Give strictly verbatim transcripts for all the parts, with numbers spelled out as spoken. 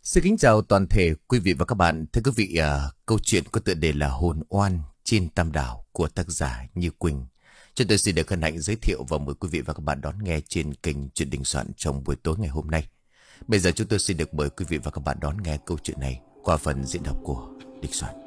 Xin kính chào toàn thể quý vị và các bạn. Thưa quý vị, à, câu chuyện có tựa đề là Hồn Oan trên Tam Đảo của tác giả Như Quỳnh. Chúng tôi xin được hân hạnh giới thiệu và mời quý vị và các bạn đón nghe trên kênh Chuyện Đình Soạn trong buổi tối ngày hôm nay. Bây giờ chúng tôi xin được mời quý vị và các bạn đón nghe câu chuyện này qua phần diễn đọc của Đình Soạn.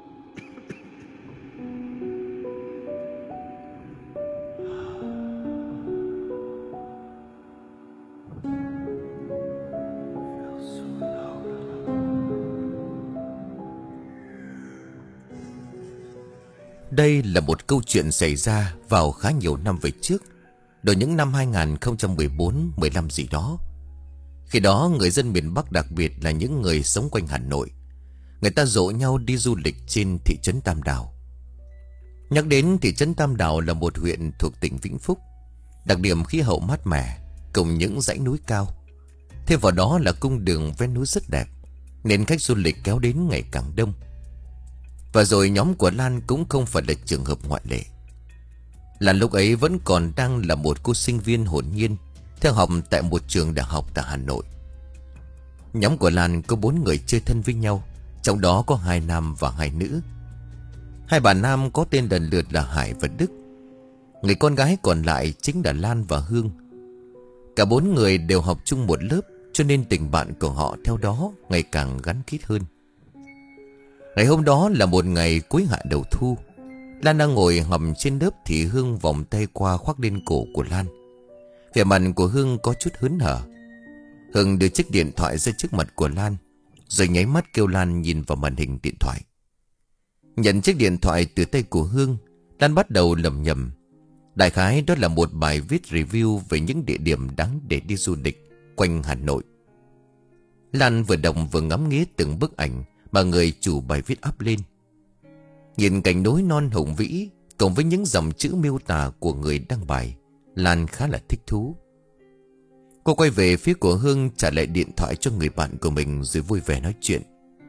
Đây là một câu chuyện xảy ra vào khá nhiều năm về trước, đầu những năm hai không một bốn mười lăm gì đó. Khi đó người dân miền Bắc, đặc biệt là những người sống quanh Hà Nội, người ta rộ nhau đi du lịch trên thị trấn Tam Đảo. Nhắc đến thị trấn Tam Đảo là một huyện thuộc tỉnh Vĩnh Phúc, đặc điểm khí hậu mát mẻ cùng những dãy núi cao. Thêm vào đó là cung đường ven núi rất đẹp, nên khách du lịch kéo đến ngày càng đông. Và rồi nhóm của Lan cũng không phải là trường hợp ngoại lệ. Lan lúc ấy vẫn còn đang là một cô sinh viên hồn nhiên, theo học tại một trường đại học tại Hà Nội. Nhóm của Lan có bốn người chơi thân với nhau, trong đó có hai nam và hai nữ. Hai bà nam có tên lần lượt là Hải và Đức. Người con gái còn lại chính là Lan và Hương. Cả bốn người đều học chung một lớp, cho nên tình bạn của họ theo đó ngày càng gắn kết hơn. Ngày hôm đó là một ngày cuối hạ đầu thu. Lan đang ngồi học trên lớp thì Hương vòng tay qua khoác lên cổ của Lan. Vẻ mặt của Hương có chút hớn hở. Hương đưa chiếc điện thoại ra trước mặt của Lan, rồi nháy mắt kêu Lan nhìn vào màn hình điện thoại. Nhận chiếc điện thoại từ tay của Hương, Lan bắt đầu lẩm nhẩm. Đại khái đó là một bài viết review về những địa điểm đáng để đi du lịch quanh Hà Nội. Lan vừa đọc vừa ngắm nghía từng bức ảnh mà người chủ bài viết up lên. Nhìn cảnh núi non hùng vĩ cộng với những dòng chữ miêu tả của người đăng bài, Lan khá là thích thú. Cô quay về phía của Hương, trả lại điện thoại cho người bạn của mình rồi vui vẻ nói chuyện.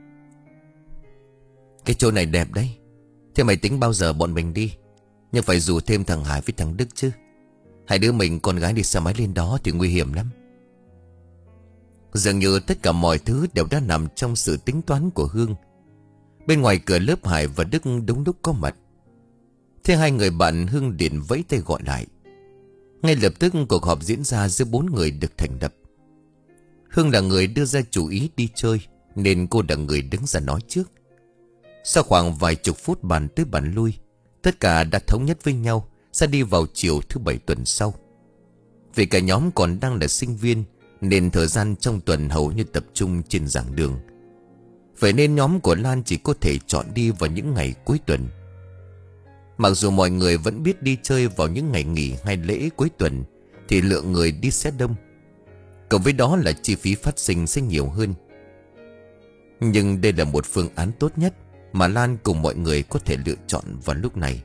Cái chỗ này đẹp đấy. Thế mày tính bao giờ bọn mình đi? Nhưng phải rủ thêm thằng Hải với thằng Đức chứ. Hai đứa mình con gái đi xe máy lên đó thì nguy hiểm lắm. Dường như tất cả mọi thứ đều đã nằm trong sự tính toán của Hương. Bên ngoài cửa lớp, Hải và Đức đúng lúc có mặt. Thế hai người bạn Hương điện vẫy tay gọi lại. Ngay lập tức cuộc họp diễn ra giữa bốn người được thành lập. Hương là người đưa ra chủ ý đi chơi, nên cô là người đứng ra nói trước. Sau khoảng vài chục phút bàn tới bàn lui, tất cả đã thống nhất với nhau sẽ đi vào chiều thứ bảy tuần sau. Vì cả nhóm còn đang là sinh viên, nên thời gian trong tuần hầu như tập trung trên giảng đường. Vậy nên nhóm của Lan chỉ có thể chọn đi vào những ngày cuối tuần. Mặc dù mọi người vẫn biết đi chơi vào những ngày nghỉ hay lễ cuối tuần thì lượng người đi sẽ đông, cộng với đó là chi phí phát sinh sẽ nhiều hơn. Nhưng đây là một phương án tốt nhất mà Lan cùng mọi người có thể lựa chọn vào lúc này.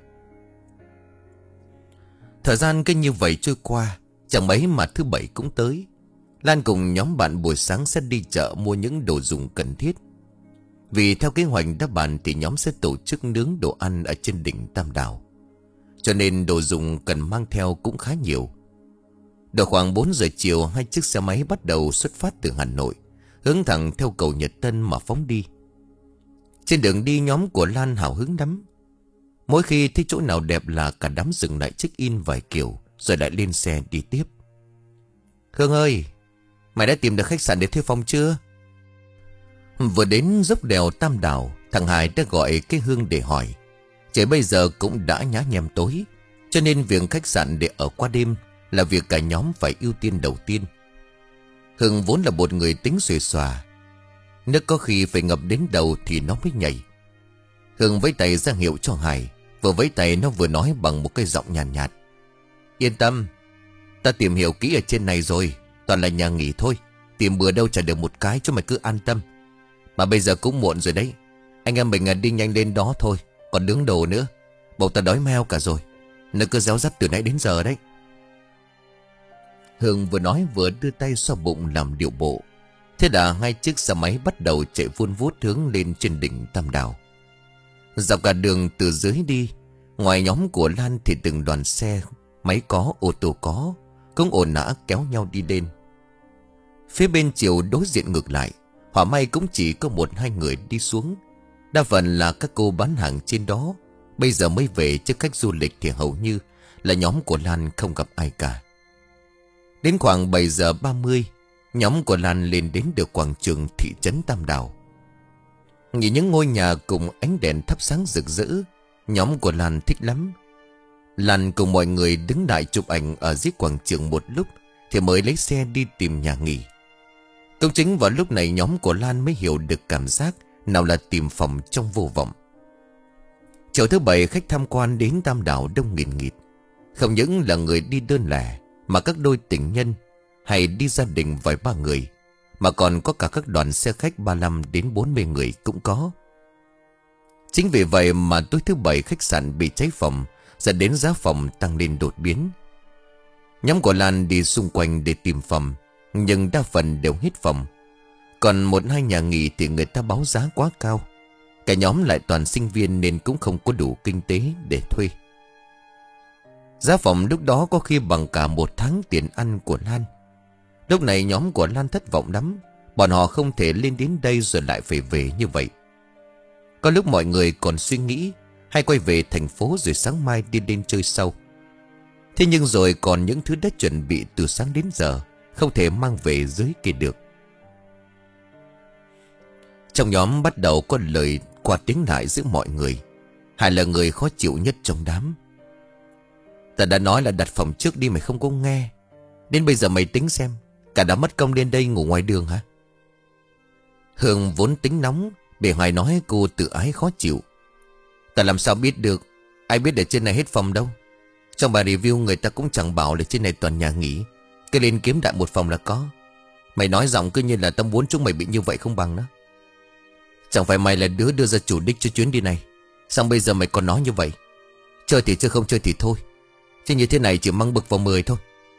Thời gian cứ như vậy trôi qua, chẳng mấy mà thứ bảy cũng tới. Lan cùng nhóm bạn buổi sáng sẽ đi chợ mua những đồ dùng cần thiết. Vì theo kế hoạch đã bàn thì nhóm sẽ tổ chức nướng đồ ăn ở trên đỉnh Tam Đảo, cho nên đồ dùng cần mang theo cũng khá nhiều. Độ khoảng bốn giờ chiều, hai chiếc xe máy bắt đầu xuất phát từ Hà Nội, hướng thẳng theo cầu Nhật Tân mà phóng đi. Trên đường đi, nhóm của Lan hào hứng lắm. Mỗi khi thấy chỗ nào đẹp là cả đám dừng lại check in vài kiểu, rồi lại lên xe đi tiếp. Hương ơi, mày đã tìm được khách sạn để thuê phòng chưa? Vừa đến dốc đèo Tam Đảo, thằng Hải đã gọi cái Hương để hỏi. Trời bây giờ cũng đã nhá nhem tối, cho nên việc khách sạn để ở qua đêm là việc cả nhóm phải ưu tiên đầu tiên. Hương vốn là một người tính xuề xòa, nước có khi phải ngập đến đầu thì nó mới nhảy. Hương vẫy tay ra hiệu cho Hải, vừa vẫy tay nó vừa nói bằng một cái giọng nhàn nhạt, nhạt. Yên tâm, ta tìm hiểu kỹ ở trên này rồi, toàn là nhà nghỉ thôi, tìm bừa đâu trả được một cái, cho mày cứ an tâm. Mà bây giờ cũng muộn rồi đấy, anh em mình đi nhanh lên đó thôi, còn nướng đồ nữa, bầu ta đói meo cả rồi, nó cứ réo rắt từ nãy đến giờ đấy. Hương vừa nói vừa đưa tay xoa bụng làm điệu bộ. Thế là hai chiếc xe máy bắt đầu chạy vun vút hướng lên trên đỉnh Tam Đảo. Dọc cả đường từ dưới đi, ngoài nhóm của Lan thì từng đoàn xe, máy có, ô tô có, cũng ồn ào kéo nhau đi lên. Phía bên chiều đối diện ngược lại, hỏa may cũng chỉ có một hai người đi xuống. Đa phần là các cô bán hàng trên đó. Bây giờ mới về, chứ khách du lịch thì hầu như là nhóm của Lan không gặp ai cả. Đến khoảng bảy giờ ba mươi, nhóm của Lan lên đến được quảng trường thị trấn Tam Đảo. Nhìn những ngôi nhà cùng ánh đèn thắp sáng rực rỡ, nhóm của Lan thích lắm. Lan cùng mọi người đứng lại chụp ảnh ở dưới quảng trường một lúc thì mới lấy xe đi tìm nhà nghỉ. Cũng chính vào lúc này nhóm của Lan mới hiểu được cảm giác nào là tìm phòng trong vô vọng. Chiều thứ bảy, khách tham quan đến Tam Đảo đông nghìn nghịt. Không những là người đi đơn lẻ, mà các đôi tình nhân hay đi gia đình vài ba người, mà còn có cả các đoàn xe khách ba mươi lăm đến bốn mươi người cũng có. Chính vì vậy mà tối thứ bảy khách sạn bị cháy phòng, dẫn đến giá phòng tăng lên đột biến. Nhóm của Lan đi xung quanh để tìm phòng, nhưng đa phần đều hết phòng. Còn một hai nhà nghỉ thì người ta báo giá quá cao. Cả nhóm lại toàn sinh viên nên cũng không có đủ kinh tế để thuê. Giá phòng lúc đó có khi bằng cả một tháng tiền ăn của Lan. Lúc này nhóm của Lan thất vọng lắm. Bọn họ không thể lên đến đây rồi lại phải về như vậy. Có lúc mọi người còn suy nghĩ hay quay về thành phố rồi sáng mai đi lên chơi sau. Thế nhưng rồi còn những thứ đã chuẩn bị từ sáng đến giờ không thể mang về dưới kia được. Trong nhóm bắt đầu có lời qua tiếng lại giữa mọi người. Hải là người khó chịu nhất trong đám. Ta đã nói là đặt phòng trước đi, mày không có nghe. Đến bây giờ mày tính xem, cả đã mất công lên đây ngủ ngoài đường hả? Hương vốn tính nóng, bị Hoài nói cô tự ái khó chịu. Ta làm sao biết được, ai biết ở trên này hết phòng đâu. Trong bài review người ta cũng chẳng bảo là trên này toàn nhà nghỉ. Cứ lên kiếm đại một phòng là có. Mày nói giọng cứ như là tâm muốn chúng mày bị như vậy không bằng đó. Chẳng phải mày là đứa đưa ra chủ đích cho chuyến đi này, xong bây giờ mày còn nói như vậy. Chơi thì chơi, không chơi thì thôi. Chứ như thế này chỉ mang bực vào mười thôi.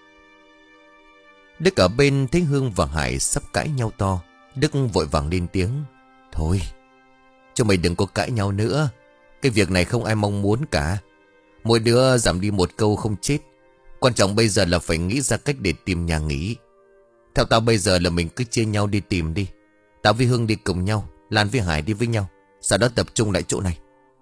Đức ở bên thấy Hương và Hải sắp cãi nhau to, Đức vội vàng lên tiếng. Thôi, cho mày đừng có cãi nhau nữa. Cái việc này không ai mong muốn cả. Mỗi đứa giảm đi một câu không chết. Quan trọng bây giờ là phải nghĩ ra cách để tìm nhà nghỉ. Theo tao bây giờ là mình cứ chia nhau đi tìm đi. Tao với Hương đi cùng nhau, Lan với Hải đi với nhau, sau đó tập trung lại chỗ này.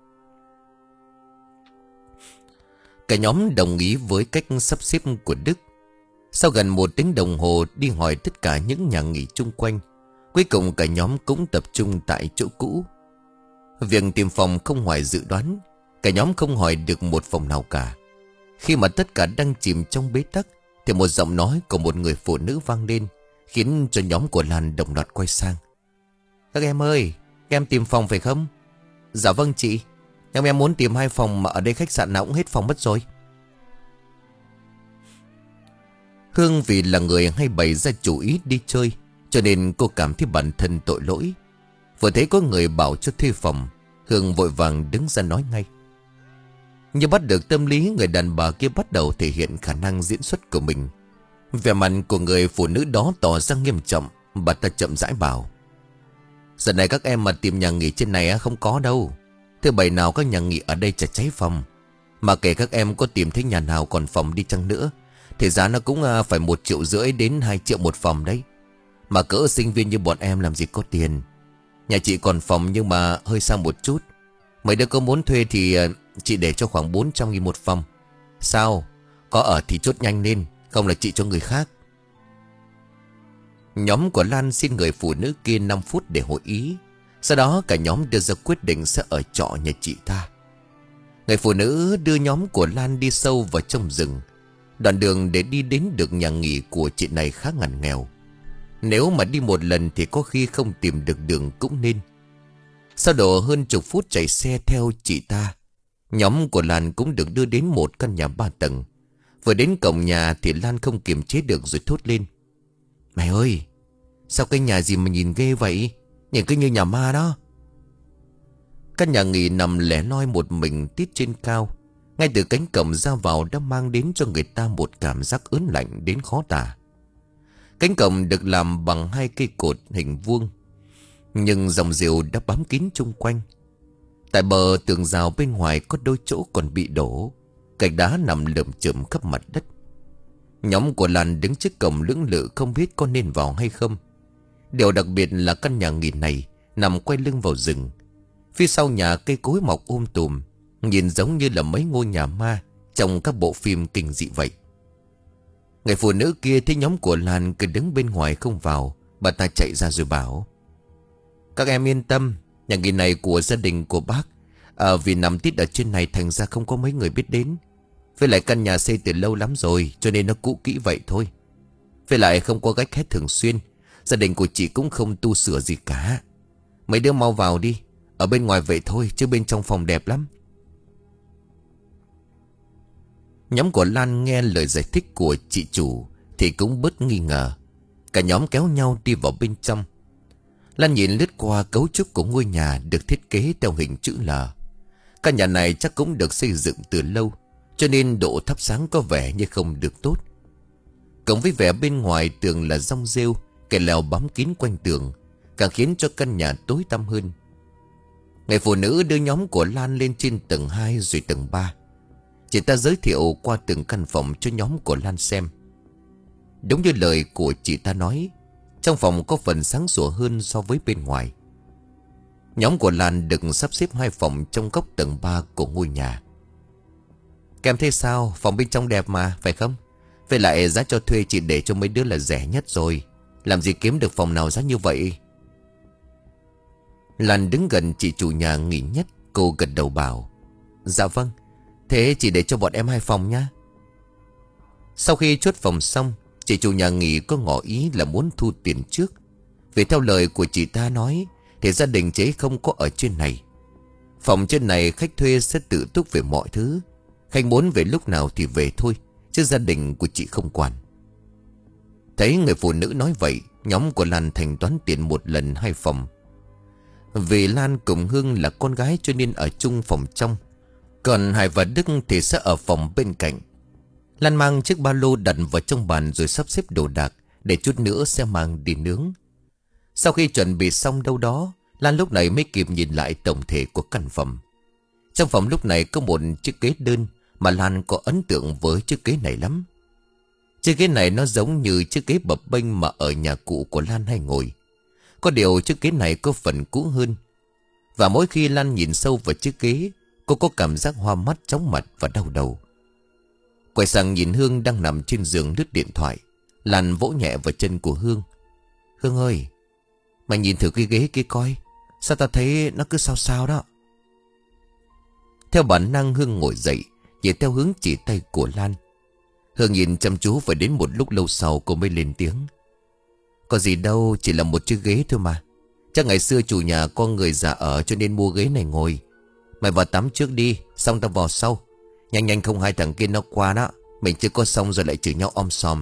Cả nhóm đồng ý với cách sắp xếp của Đức. Sau gần một tiếng đồng hồ đi hỏi tất cả những nhà nghỉ chung quanh, cuối cùng cả nhóm cũng tập trung tại chỗ cũ. Việc tìm phòng không ngoài dự đoán. Cả nhóm không hỏi được một phòng nào cả. Khi mà tất cả đang chìm trong bế tắc thì một giọng nói của một người phụ nữ vang lên, khiến cho nhóm của Lan đồng loạt quay sang. Các em ơi, các em tìm phòng phải không? Dạ vâng chị. Nhưng em muốn tìm hai phòng mà ở đây khách sạn nào cũng hết phòng mất rồi. Hương vì là người hay bày ra chủ ý đi chơi, cho nên cô cảm thấy bản thân tội lỗi. Vừa thấy có người bảo cho thuê phòng, Hương vội vàng đứng ra nói ngay. Như bắt được tâm lý, người đàn bà kia bắt đầu thể hiện khả năng diễn xuất của mình. Vẻ mặt của người phụ nữ đó tỏ ra nghiêm trọng. Bà ta chậm rãi bảo. Giờ này các em mà tìm nhà nghỉ trên này không có đâu. Thứ bảy nào các nhà nghỉ ở đây chả cháy phòng. Mà kể các em có tìm thấy nhà nào còn phòng đi chăng nữa thì giá nó cũng phải một triệu rưỡi đến hai triệu một phòng đấy. Mà cỡ sinh viên như bọn em làm gì có tiền. Nhà chị còn phòng nhưng mà hơi xa một chút. Mấy đứa có muốn thuê thì chị để cho khoảng bốn trăm nghìn một phòng. Sao? Có ở thì chốt nhanh lên, không là chị cho người khác. Nhóm của Lan xin người phụ nữ kia năm phút để hội ý. Sau đó cả nhóm đưa ra quyết định sẽ ở trọ nhà chị ta. Người phụ nữ đưa nhóm của Lan đi sâu vào trong rừng. Đoạn đường để đi đến được nhà nghỉ của chị này khá ngặt nghèo. Nếu mà đi một lần thì có khi không tìm được đường cũng nên. Sau độ hơn chục phút chạy xe theo chị ta, nhóm của Lan cũng được đưa đến một căn nhà ba tầng. Vừa đến cổng nhà thì Lan không kiềm chế được rồi thốt lên. Mày ơi, sao cái nhà gì mà nhìn ghê vậy? Nhìn cứ như nhà ma đó. Căn nhà nghỉ nằm lẻ loi một mình tít trên cao. Ngay từ cánh cổng ra vào đã mang đến cho người ta một cảm giác ớn lạnh đến khó tả. Cánh cổng được làm bằng hai cây cột hình vuông, nhưng dòng rìu đã bám kín chung quanh. Tại bờ tường rào bên ngoài có đôi chỗ còn bị đổ, gạch đá nằm lởm chởm khắp mặt đất. Nhóm của Lan đứng trước cổng lưỡng lự không biết có nên vào hay không. Điều đặc biệt là căn nhà nghỉ này nằm quay lưng vào rừng. Phía sau nhà cây cối mọc um tùm, nhìn giống như là mấy ngôi nhà ma trong các bộ phim kinh dị vậy. Người phụ nữ kia thấy nhóm của Lan cứ đứng bên ngoài không vào, bà ta chạy ra rồi bảo: "Các em yên tâm, nhà nghỉ này của gia đình của bác. À, vì nằm tít ở trên này thành ra không có mấy người biết đến. Với lại căn nhà xây từ lâu lắm rồi, cho nên nó cũ kỹ vậy thôi. Với lại không có gách hết thường xuyên. Gia đình của chị cũng không tu sửa gì cả. Mấy đứa mau vào đi. Ở bên ngoài vậy thôi, chứ bên trong phòng đẹp lắm." Nhóm của Lan nghe lời giải thích của chị chủ thì cũng bớt nghi ngờ. Cả nhóm kéo nhau đi vào bên trong. Lan nhìn lướt qua cấu trúc của ngôi nhà được thiết kế theo hình chữ L. Căn nhà này chắc cũng được xây dựng từ lâu, cho nên độ thắp sáng có vẻ như không được tốt. Cộng với vẻ bên ngoài tường là rong rêu, kẻ lèo bám kín quanh tường, càng khiến cho căn nhà tối tăm hơn. Người phụ nữ đưa nhóm của Lan lên trên tầng hai rồi tầng ba. Chị ta giới thiệu qua từng căn phòng cho nhóm của Lan xem. Đúng như lời của chị ta nói, trong phòng có phần sáng sủa hơn so với bên ngoài. Nhóm của Lan được sắp xếp hai phòng trong góc tầng ba của ngôi nhà. "Kèm thấy sao? Phòng bên trong đẹp mà, phải không? Với lại giá cho thuê chị để cho mấy đứa là rẻ nhất rồi. Làm gì kiếm được phòng nào giá như vậy?" Lan đứng gần chị chủ nhà nghỉ nhất, cô gật đầu bảo: "Dạ vâng, thế chị để cho bọn em hai phòng nhá." Sau khi chốt phòng xong, chị chủ nhà nghỉ có ngỏ ý là muốn thu tiền trước. Vì theo lời của chị ta nói thì gia đình chị không có ở trên này. Phòng trên này khách thuê sẽ tự túc về mọi thứ. Khách muốn về lúc nào thì về thôi, chứ gia đình của chị không quản. Thấy người phụ nữ nói vậy, nhóm của Lan thanh toán tiền một lần hai phòng. Vì Lan cùng Hương là con gái cho nên ở chung phòng trong, còn Hải và Đức thì sẽ ở phòng bên cạnh. Lan mang chiếc ba lô đặt vào trong bàn rồi sắp xếp đồ đạc, để chút nữa sẽ mang đi nướng. Sau khi chuẩn bị xong đâu đó, Lan lúc này mới kịp nhìn lại tổng thể của căn phòng. Trong phòng lúc này có một chiếc ghế đơn mà Lan có ấn tượng với chiếc ghế này lắm. Chiếc ghế này nó giống như chiếc ghế bập bênh mà ở nhà cụ của Lan hay ngồi. Có điều chiếc ghế này có phần cũ hơn. Và mỗi khi Lan nhìn sâu vào chiếc ghế, cô có cảm giác hoa mắt, chóng mặt và đau đầu. Quay sang nhìn Hương đang nằm trên giường lướt điện thoại, Lan vỗ nhẹ vào chân của Hương. "Hương ơi, mày nhìn thử cái ghế kia coi, sao ta thấy nó cứ sao sao đó." Theo bản năng Hương ngồi dậy, nhìn theo hướng chỉ tay của Lan. Hương nhìn chăm chú và đến một lúc lâu sau cô mới lên tiếng: "Có gì đâu, chỉ là một chiếc ghế thôi mà. Chắc ngày xưa chủ nhà có người già ở cho nên mua ghế này ngồi. Mày vào tắm trước đi, xong tao vào sau. Nhanh nhanh không hai thằng kia nó qua đó, mình chưa có xong rồi lại chửi nhau om sòm."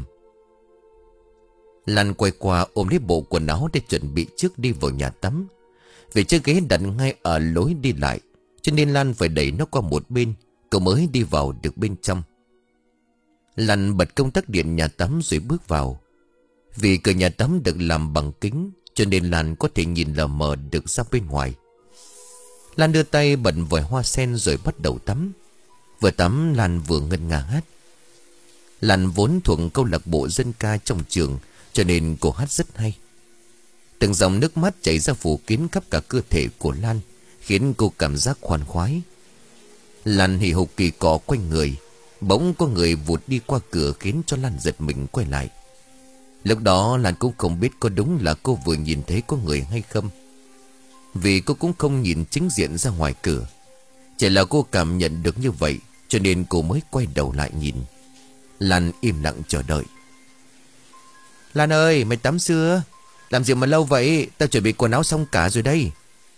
Lan quay qua ôm lấy bộ quần áo để chuẩn bị trước đi vào nhà tắm. Vì chiếc ghế đặt ngay ở lối đi lại, cho nên Lan phải đẩy nó qua một bên, cậu mới đi vào được bên trong. Lan bật công tắc điện nhà tắm rồi bước vào. Vì cửa nhà tắm được làm bằng kính, cho nên Lan có thể nhìn lờ mờ được ra bên ngoài. Lan đưa tay bật vòi hoa sen rồi bắt đầu tắm. Vừa tắm Lan vừa ngân nga hát. Lan vốn thuộc câu lạc bộ dân ca trong trường, cho nên cô hát rất hay. Từng dòng nước mắt chảy ra phủ kín khắp cả cơ thể của Lan, khiến cô cảm giác khoan khoái. Lan hì hục kỳ cọ quanh người. Bỗng có người vụt đi qua cửa khiến cho Lan giật mình quay lại. Lúc đó Lan cũng không biết có đúng là cô vừa nhìn thấy có người hay không, vì cô cũng không nhìn chính diện ra ngoài cửa. Chỉ là cô cảm nhận được như vậy, cho nên cô mới quay đầu lại nhìn. Lan im lặng chờ đợi. "Lan ơi, mày tắm chưa? Làm gì mà lâu vậy? Tao chuẩn bị quần áo xong cả rồi đây."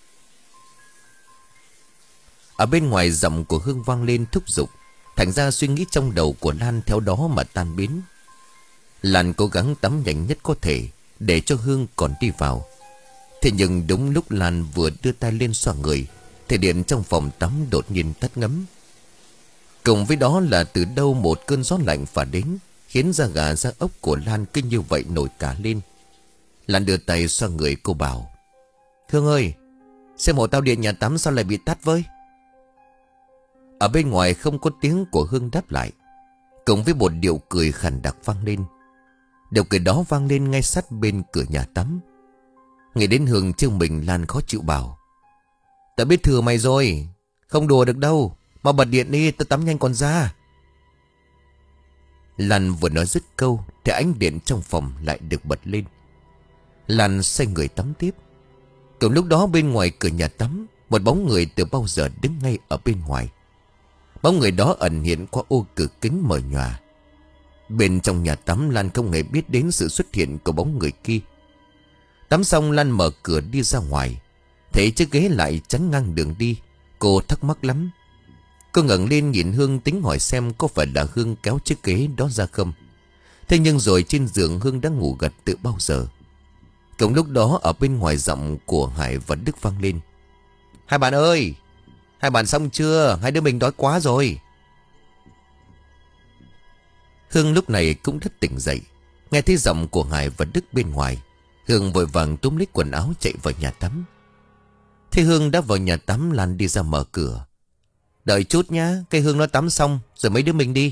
Ở bên ngoài giọng của Hương vang lên thúc giục, thành ra suy nghĩ trong đầu của Lan theo đó mà tan biến. Lan cố gắng tắm nhanh nhất có thể để cho Hương còn đi vào. Thế nhưng đúng lúc Lan vừa đưa tay lên xoa người thì điện trong phòng tắm đột nhiên tắt ngấm. Cùng với đó là từ đâu một cơn gió lạnh phả đến, khiến da gà da ốc của Lan cứ như vậy nổi cả lên. Lan đưa tay xoa người, cô bảo: "Hương ơi, xem hộ tao điện nhà tắm sao lại bị tắt với?" Ở bên ngoài không có tiếng của Hương đáp lại, cùng với một điệu cười khàn đặc vang lên. Điệu cười đó vang lên ngay sát bên cửa nhà tắm. Nghĩ đến Hương trêu mình, Lan khó chịu bảo: "Tao biết thừa mày rồi, không đùa được đâu. Mà bật điện đi, tao tắm nhanh còn ra." Lan vừa nói dứt câu thì ánh điện trong phòng lại được bật lên. Lan xoay người tắm tiếp. Cùng lúc đó bên ngoài cửa nhà tắm, một bóng người từ bao giờ đứng ngay ở bên ngoài. Bóng người đó ẩn hiện qua ô cửa kính mờ nhòa. Bên trong nhà tắm, Lan không hề biết đến sự xuất hiện của bóng người kia. Tắm xong, Lan mở cửa đi ra ngoài. Thấy chiếc ghế lại chắn ngang đường đi, cô thắc mắc lắm. Cô ngẩng lên nhìn Hương tính hỏi xem có phải là Hương kéo chiếc ghế đó ra không. Thế nhưng rồi trên giường Hương đã ngủ gật từ bao giờ. Cùng lúc đó ở bên ngoài giọng của Hải và Đức vang lên: "Hai bạn ơi, hai bạn xong chưa? Hai đứa mình đói quá rồi." Hương lúc này cũng rất tỉnh dậy. Nghe thấy giọng của Hải và Đức bên ngoài, Hương vội vàng túm lấy quần áo chạy vào nhà tắm. Thế Hương đã vào nhà tắm, Lan đi ra mở cửa: "Đợi chút nhá, cái Hương nó tắm xong rồi mấy đứa mình đi."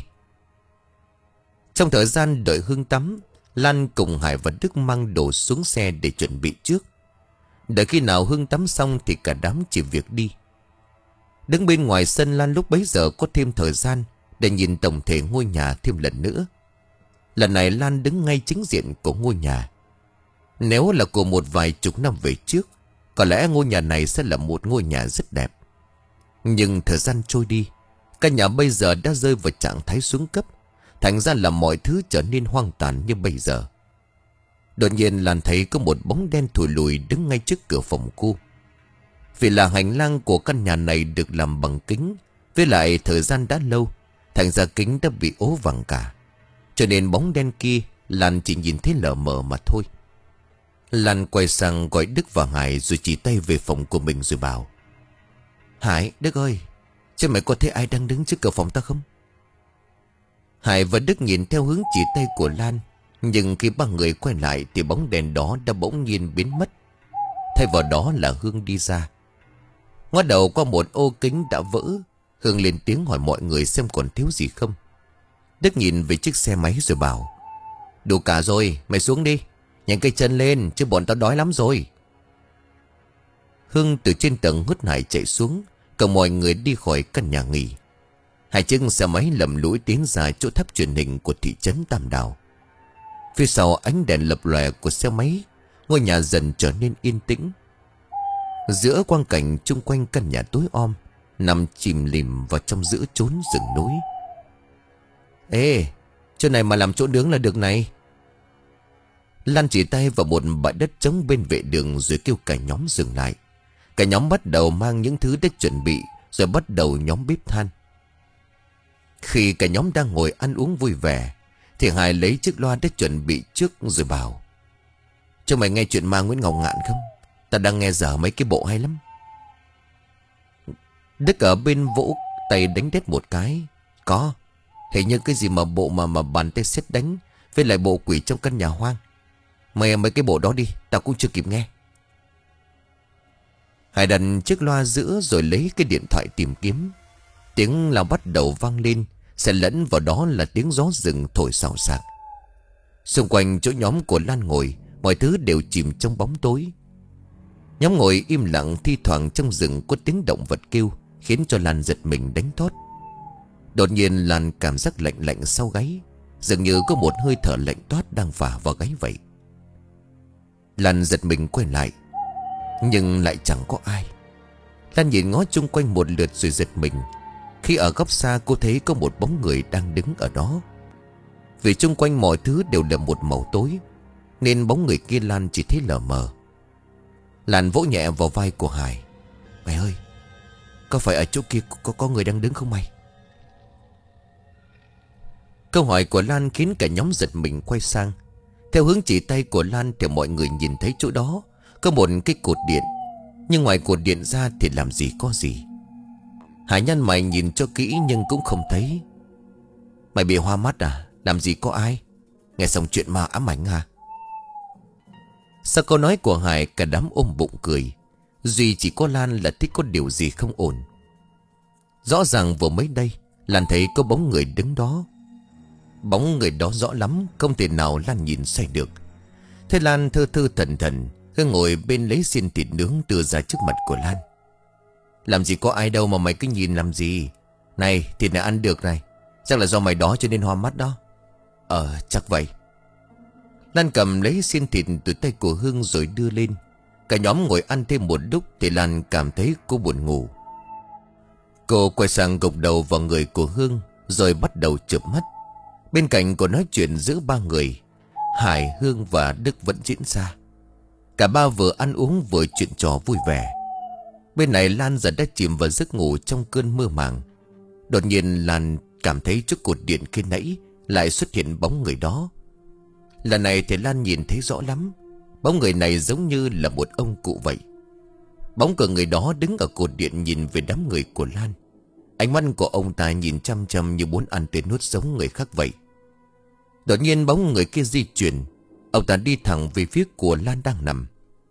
Trong thời gian đợi Hương tắm, Lan cùng Hải và Đức mang đồ xuống xe để chuẩn bị trước. Đợi khi nào Hương tắm xong thì cả đám chỉ việc đi. Đứng bên ngoài sân, Lan lúc bấy giờ có thêm thời gian để nhìn tổng thể ngôi nhà thêm lần nữa. Lần này Lan đứng ngay chính diện của ngôi nhà. Nếu là của một vài chục năm về trước, có lẽ ngôi nhà này sẽ là một ngôi nhà rất đẹp. Nhưng thời gian trôi đi, căn nhà bây giờ đã rơi vào trạng thái xuống cấp. Thành ra là mọi thứ trở nên hoang tàn như bây giờ. Đột nhiên Lan thấy có một bóng đen thùi lùi đứng ngay trước cửa phòng cô. Vì là hành lang của căn nhà này được làm bằng kính, với lại thời gian đã lâu, thành ra kính đã bị ố vàng cả. Cho nên bóng đen kia Lan chỉ nhìn thấy lờ mờ mà thôi. Lan quay sang gọi Đức và Hải rồi chỉ tay về phòng của mình rồi bảo: "Hải, Đức ơi, chứ mày có thấy ai đang đứng trước cửa phòng ta không?" Hải và Đức nhìn theo hướng chỉ tay của Lan, nhưng khi ba người quay lại thì bóng đèn đó đã bỗng nhiên biến mất. Thay vào đó là Hương đi ra. Ngoắt đầu qua một ô kính đã vỡ, Hương lên tiếng hỏi mọi người xem còn thiếu gì không. Đức nhìn về chiếc xe máy rồi bảo: "Đủ cả rồi, mày xuống đi, nhanh cây chân lên chứ bọn tao đói lắm rồi." Hương từ trên tầng hớt hải chạy xuống, cùng mọi người đi khỏi căn nhà nghỉ. Hai chiếc xe máy lầm lũi tiến ra chỗ tháp truyền hình của thị trấn Tam Đào. Phía sau ánh đèn lập lòe của xe máy, ngôi nhà dần trở nên yên tĩnh. Giữa quang cảnh chung quanh căn nhà tối om, nằm chìm lìm vào trong giữa chốn rừng núi. "Ê, chỗ này mà làm chỗ nướng là được này." Lan chỉ tay vào một bãi đất trống bên vệ đường rồi kêu cả nhóm dừng lại. Cả nhóm bắt đầu mang những thứ để chuẩn bị, rồi bắt đầu nhóm bếp than. Khi cả nhóm đang ngồi ăn uống vui vẻ thì Hải lấy chiếc loa để chuẩn bị trước rồi bảo: "Cho mày nghe chuyện ma Nguyễn Ngọc Ngạn không? Ta đang nghe dở mấy cái bộ hay lắm." Đức ở bên vỗ tay đánh đét một cái: "Có, hình như cái gì mà bộ mà mà bàn tay xét đánh, với lại bộ quỷ trong căn nhà hoang. Mày mấy cái bộ đó đi, tao cũng chưa kịp nghe." Hải đặt chiếc loa giữa rồi lấy cái điện thoại tìm kiếm. Tiếng lao bắt đầu vang lên, xen lẫn vào đó là tiếng gió rừng thổi xào xạc. Xung quanh chỗ nhóm của Lan ngồi, mọi thứ đều chìm trong bóng tối. Nhóm ngồi im lặng, thi thoảng trong rừng có tiếng động vật kêu, khiến cho Lan giật mình đánh thót. Đột nhiên Lan cảm giác lạnh lạnh sau gáy, dường như có một hơi thở lạnh toát đang phả vào gáy vậy. Lan giật mình quay lại, nhưng lại chẳng có ai. Lan nhìn ngó chung quanh một lượt rồi giật mình khi ở góc xa cô thấy có một bóng người đang đứng ở đó. Vì chung quanh mọi thứ đều là một màu tối, nên bóng người kia Lan chỉ thấy lờ mờ. Lan vỗ nhẹ vào vai của Hải: "Mày ơi, có phải ở chỗ kia có, có người đang đứng không mày?" Câu hỏi của Lan khiến cả nhóm giật mình quay sang. Theo hướng chỉ tay của Lan thì mọi người nhìn thấy chỗ đó có một cái cột điện, nhưng ngoài cột điện ra thì làm gì có gì. Hải nhăn mày nhìn cho kỹ nhưng cũng không thấy. "Mày bị hoa mắt à? Làm gì có ai? Nghe xong chuyện ma ám ảnh à?" Sau câu nói của Hải, cả đám ôm bụng cười. Duy chỉ có Lan là thích có điều gì không ổn. Rõ ràng vừa mới đây Lan thấy có bóng người đứng đó. Bóng người đó rõ lắm, không thể nào Lan nhìn sai được. Thế Lan thơ thơ thần thần Hương ngồi bên lấy xiên thịt nướng đưa ra trước mặt của Lan. Làm gì có ai đâu mà mày cứ nhìn làm gì. Này, thịt này ăn được này. Chắc là do mày đó cho nên hoa mắt đó. Ờ, chắc vậy. Lan cầm lấy xiên thịt từ tay của Hương rồi đưa lên. Cả nhóm ngồi ăn thêm một lúc thì Lan cảm thấy cô buồn ngủ. Cô quay sang gục đầu vào người của Hương rồi bắt đầu chợp mắt. Bên cạnh cô nói chuyện giữa ba người, Hải, Hương và Đức vẫn diễn ra. Cả ba vừa ăn uống vừa chuyện trò vui vẻ. Bên này Lan giờ đã chìm vào giấc ngủ trong cơn mơ màng. Đột nhiên Lan cảm thấy trước cột điện khi nãy lại xuất hiện bóng người đó. Lần này thì Lan nhìn thấy rõ lắm. Bóng người này giống như là một ông cụ vậy. Bóng của người đó đứng ở cột điện nhìn về đám người của Lan. Ánh mắt của ông ta nhìn chăm chăm như muốn ăn tên nuốt sống người khác vậy. Đột nhiên bóng người kia di chuyển. Ông ta đi thẳng về phía của Lan đang nằm.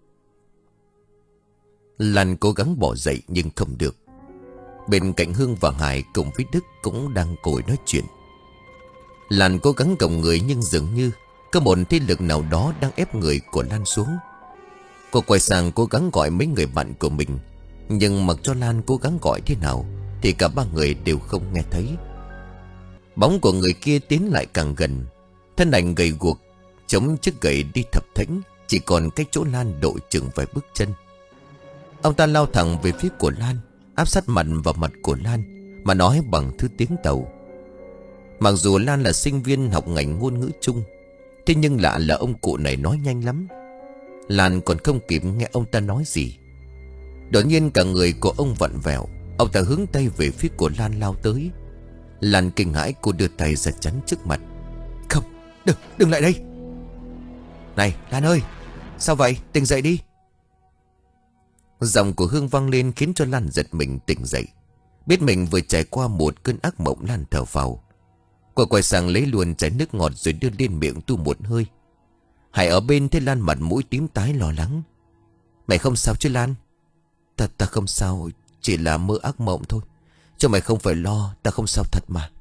Lan cố gắng bỏ dậy nhưng không được. Bên cạnh Hương và Hải cùng với Đức cũng đang ngồi nói chuyện. Lan cố gắng gồng người nhưng dường như có một thế lực nào đó đang ép người của Lan xuống. Cô quay sang cố gắng gọi mấy người bạn của mình, nhưng mặc cho Lan cố gắng gọi thế nào thì cả ba người đều không nghe thấy. Bóng của người kia tiến lại càng gần. Thân ảnh gầy guộc chống chiếc gậy đi thập thánh, chỉ còn cách chỗ Lan độ chừng vài bước chân. Ông ta lao thẳng về phía của Lan, áp sát mặt vào mặt của Lan mà nói bằng thứ tiếng Tàu. Mặc dù Lan là sinh viên học ngành ngôn ngữ Trung, thế nhưng lạ là ông cụ này nói nhanh lắm. Lan còn không kịp nghe ông ta nói gì, đột nhiên cả người của ông vặn vẹo. Ông ta hướng tay về phía của Lan lao tới. Lan kinh hãi, cô đưa tay ra chắn trước mặt. Không, đừng, đừng lại đây. Này Lan ơi, sao vậy, tỉnh dậy đi. Giọng của Hương vang lên khiến cho Lan giật mình tỉnh dậy. Biết mình vừa trải qua một cơn ác mộng, Lan thở phào. Cô quay sang lấy luôn chai nước ngọt rồi đưa lên miệng tu một hơi. Hải ở bên thấy Lan mặt mũi tím tái lo lắng. Mày không sao chứ Lan? Ta ta không sao, chỉ là mơ ác mộng thôi. Cho mày không phải lo, ta không sao thật mà.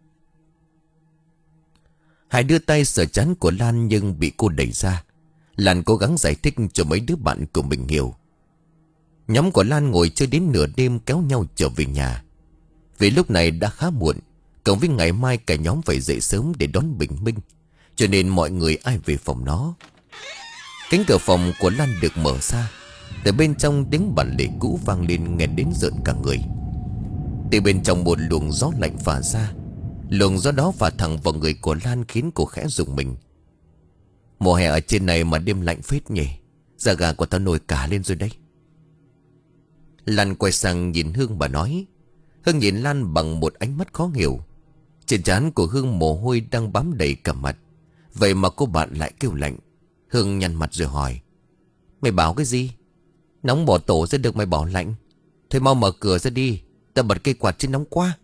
Hải đưa tay sờ trán của Lan nhưng bị cô đẩy ra. Lan cố gắng giải thích cho mấy đứa bạn của mình hiểu. Nhóm của Lan ngồi chơi đến nửa đêm kéo nhau trở về nhà. Vì lúc này đã khá muộn, cộng với ngày mai cả nhóm phải dậy sớm để đón bình minh, cho nên mọi người ai về phòng nó. Cánh cửa phòng của Lan được mở ra. Từ bên trong tiếng bản lề cũ vang lên nghe đến rợn cả người. Từ bên trong một luồng gió lạnh phả ra. Luồng gió đó phả thẳng vào người của Lan khiến cô khẽ rùng mình. Mùa hè ở trên này mà đêm lạnh phết nhỉ. Da gà của tao nổi cả lên rồi đấy. Lan quay sang nhìn Hương và nói. Hương nhìn Lan bằng một ánh mắt khó hiểu. Trên trán của Hương mồ hôi đang bám đầy cả mặt. Vậy mà cô bạn lại kêu lạnh. Hương nhăn mặt rồi hỏi. Mày bảo cái gì? Nóng bỏ tổ ra được mày bảo lạnh. Thôi mau mở cửa ra đi. Ta bật cây quạt chứ nóng quá.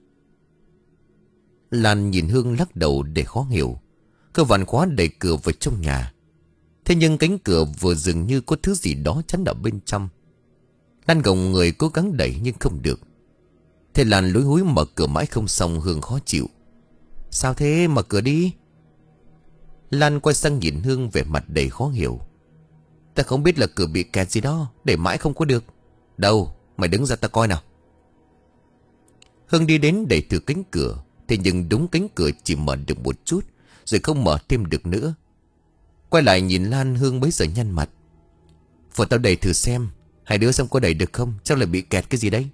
Lan nhìn Hương lắc đầu để khó hiểu. Cô vặn khóa đẩy cửa vào trong nhà. Thế nhưng cánh cửa vừa dường như có thứ gì đó chắn ở bên trong. Lan gồng người cố gắng đẩy nhưng không được. Thế Lan lúi húi mở cửa mãi không xong. Hương khó chịu. Sao thế, mở cửa đi. Lan quay sang nhìn Hương vẻ mặt đầy khó hiểu. Ta không biết là cửa bị kẹt gì đó, để mãi không có được. Đâu, mày đứng ra ta coi nào. Hương đi đến đẩy thử cánh cửa. Thế nhưng đúng cánh cửa chỉ mở được một chút, rồi không mở thêm được nữa. Quay lại nhìn Lan, Hương bấy giờ nhăn mặt. Phụ tao đẩy thử xem. Hai đứa xem có đẩy được không, chắc là bị kẹt cái gì đấy.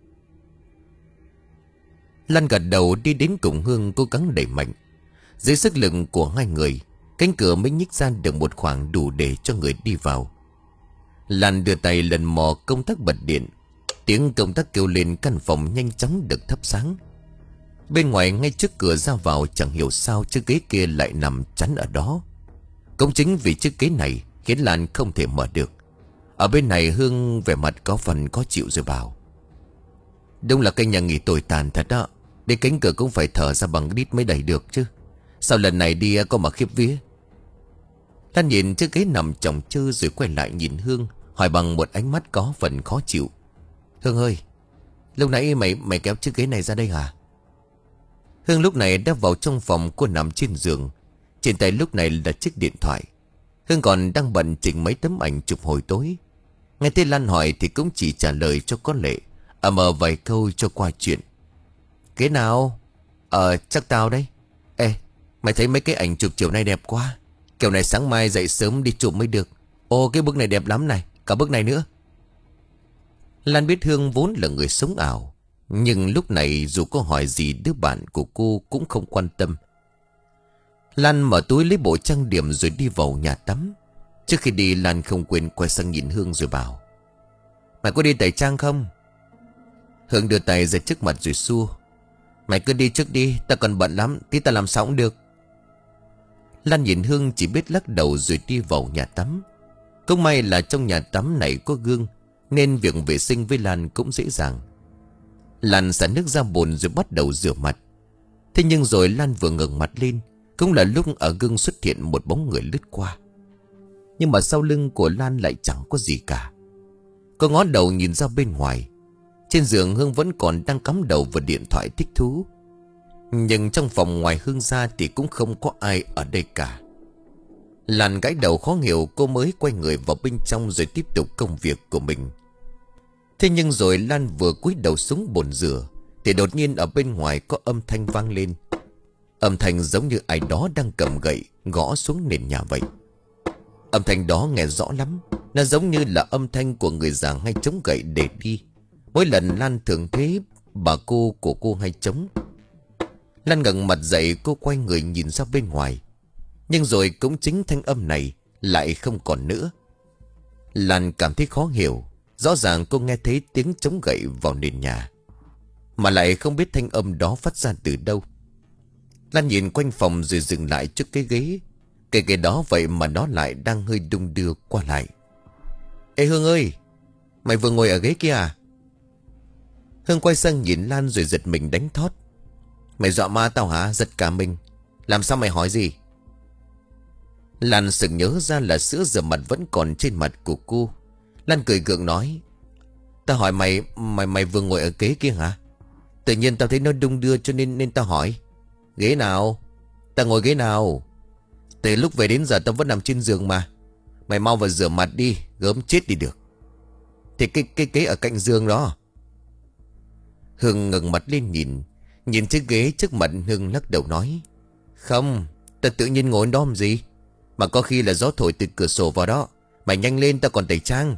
Lan gật đầu đi đến cùng Hương cố gắng đẩy mạnh. Dưới sức lực của hai người, cánh cửa mới nhích ra được một khoảng đủ để cho người đi vào. Lan đưa tay lần mò công tắc bật điện. Tiếng công tắc kêu lên, căn phòng nhanh chóng được thắp sáng. Bên ngoài ngay trước cửa ra vào chẳng hiểu sao chiếc ghế kia lại nằm chắn ở đó. Cũng chính vì chiếc ghế này khiến Lan không thể mở được. Ở bên này Hương vẻ mặt có phần khó chịu rồi bảo. Đúng là cái nhà nghỉ tồi tàn thật đó. Đến cánh cửa cũng phải thở ra bằng đít mới đẩy được chứ. Sao lần này đi có mà khiếp vía. Lan nhìn chiếc ghế nằm chồng chơ rồi quay lại nhìn Hương, hỏi bằng một ánh mắt có phần khó chịu. Hương ơi, lúc nãy mày mày kéo chiếc ghế này ra đây hả? Hương lúc này đã vào trong phòng, cô nằm trên giường. Trên tay lúc này là chiếc điện thoại. Hương còn đang bận chỉnh mấy tấm ảnh chụp hồi tối. Nghe thấy Lan hỏi thì cũng chỉ trả lời cho có lệ, ậm ờ vài câu cho qua chuyện. Cái nào? Ờ chắc tao đấy. Ê, mày thấy mấy cái ảnh chụp chiều nay đẹp quá. Kiểu này sáng mai dậy sớm đi chụp mới được. Ồ cái bức này đẹp lắm này, cả bức này nữa. Lan biết Hương vốn là người sống ảo, nhưng lúc này dù có hỏi gì đứa bạn của cô cũng không quan tâm. Lan mở túi lấy bộ trang điểm rồi đi vào nhà tắm. Trước khi đi Lan không quên quay sang nhìn Hương rồi bảo: Mày có đi tẩy trang không? Hương đưa tay ra trước mặt rồi xua: Mày cứ đi trước đi, ta còn bận lắm, tí ta làm sao cũng được. Lan nhìn Hương chỉ biết lắc đầu rồi đi vào nhà tắm. Cũng may là trong nhà tắm này có gương, nên việc vệ sinh với Lan cũng dễ dàng. Lan xả nước ra bồn rồi bắt đầu rửa mặt. Thế nhưng rồi Lan vừa ngẩng mặt lên, cũng là lúc ở gương xuất hiện một bóng người lướt qua. Nhưng mà sau lưng của Lan lại chẳng có gì cả. Cô ngó đầu nhìn ra bên ngoài. Trên giường Hương vẫn còn đang cắm đầu vào điện thoại thích thú. Nhưng trong phòng ngoài Hương ra thì cũng không có ai ở đây cả. Lan gãi đầu khó hiểu, cô mới quay người vào bên trong rồi tiếp tục công việc của mình. Thế nhưng rồi Lan vừa cúi đầu xuống bồn rửa thì đột nhiên ở bên ngoài có âm thanh vang lên. Âm thanh giống như ai đó đang cầm gậy gõ xuống nền nhà vậy. Âm thanh đó nghe rõ lắm. Nó giống như là âm thanh của người già hay chống gậy để đi. Mỗi lần Lan thường thấy bà cô của cô hay chống. Lan ngẩng mặt dậy, cô quay người nhìn ra bên ngoài. Nhưng rồi cũng chính thanh âm này lại không còn nữa. Lan cảm thấy khó hiểu. Rõ ràng cô nghe thấy tiếng chống gậy vào nền nhà, mà lại không biết thanh âm đó phát ra từ đâu. Lan nhìn quanh phòng rồi dừng lại trước cái ghế. Cái ghế đó vậy mà nó lại đang hơi đung đưa qua lại. Ê Hương ơi, mày vừa ngồi ở ghế kia à? Hương quay sang nhìn Lan rồi giật mình đánh thót. Mày dọa ma tao hả? Giật cả mình. Làm sao mày hỏi gì? Lan sực nhớ ra là sữa rửa mặt vẫn còn trên mặt của cô. Lan cười gượng nói: Tao hỏi mày, mày mày vừa ngồi ở ghế kia hả? Tự nhiên tao thấy nó đung đưa cho nên nên tao hỏi. Ghế nào? Tao ngồi ghế nào? Từ lúc về đến giờ tao vẫn nằm trên giường mà. Mày mau vào rửa mặt đi, gớm chết đi được. Thì cái cái ghế ở cạnh giường đó. Hương ngẩng mặt lên nhìn. Nhìn chiếc ghế trước mặt Hương lắc đầu nói: Không, tao tự nhiên ngồi đó làm gì? Mà có khi là gió thổi từ cửa sổ vào đó. Mày nhanh lên, tao còn tẩy trang.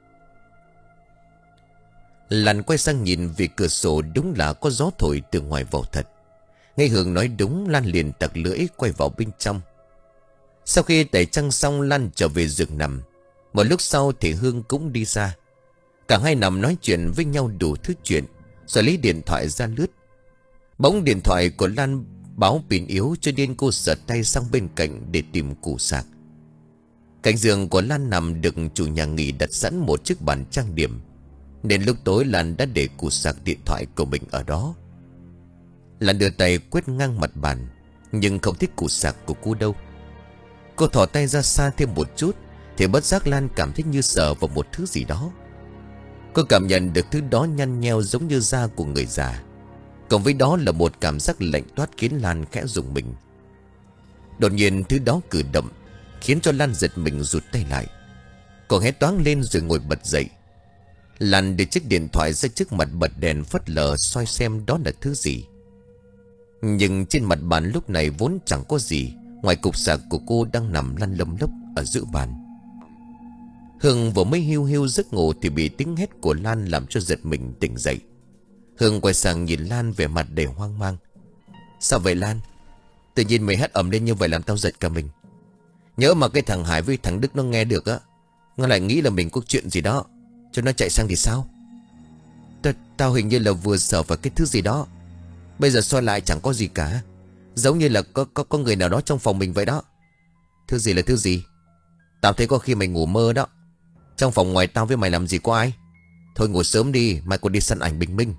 Lan quay sang nhìn về cửa sổ, đúng là có gió thổi từ ngoài vào thật. Nghe Hương nói đúng, Lan liền tặc lưỡi quay vào bên trong. Sau khi tẩy trang xong, Lan trở về giường nằm. Một lúc sau thì Hương cũng đi ra. Cả hai nằm nói chuyện với nhau đủ thứ chuyện, rồi lấy điện thoại ra lướt. Bỗng điện thoại của Lan báo pin yếu, cho nên cô giở tay sang bên cạnh để tìm củ sạc. Cạnh giường của Lan nằm được chủ nhà nghỉ đặt sẵn một chiếc bàn trang điểm, nên lúc tối Lan đã để củ sạc điện thoại của mình ở đó. Lan đưa tay quét ngang mặt bàn, nhưng không thích củ sạc của cô đâu. Cô thò tay ra xa thêm một chút thì bất giác Lan cảm thấy như sờ vào một thứ gì đó. Cô cảm nhận được thứ đó nhăn nheo giống như da của người già. Cộng với đó là một cảm giác lạnh toát khiến Lan khẽ rùng mình. Đột nhiên thứ đó cử động, khiến cho Lan giật mình rụt tay lại. Cô hét toáng lên rồi ngồi bật dậy. Lan đưa chiếc điện thoại ra trước mặt, bật đèn phớt lờ soi xem đó là thứ gì. Nhưng trên mặt bàn lúc này vốn chẳng có gì ngoài cục sạc của cô đang nằm lăn lông lốc ở giữa bàn. Hương vừa mới hiu hiu giấc ngủ thì bị tiếng hét của Lan làm cho giật mình tỉnh dậy. Hương quay sang nhìn Lan vẻ mặt đầy hoang mang. Sao vậy Lan? Tự nhiên mày hét ầm lên như vậy làm tao giật cả mình. Nhớ mà cái thằng Hải với thằng Đức nó nghe được á, nó lại nghĩ là mình có chuyện gì đó, cho nó chạy sang thì sao? Ta, Tao hình như là vừa sờ vào cái thứ gì đó. Bây giờ soi lại chẳng có gì cả. Giống như là có, có, có người nào đó trong phòng mình vậy đó. Thứ gì là thứ gì? Tao thấy có khi mày ngủ mơ đó. Trong phòng ngoài tao với mày làm gì có ai. Thôi ngủ sớm đi, mai còn đi săn ảnh bình minh.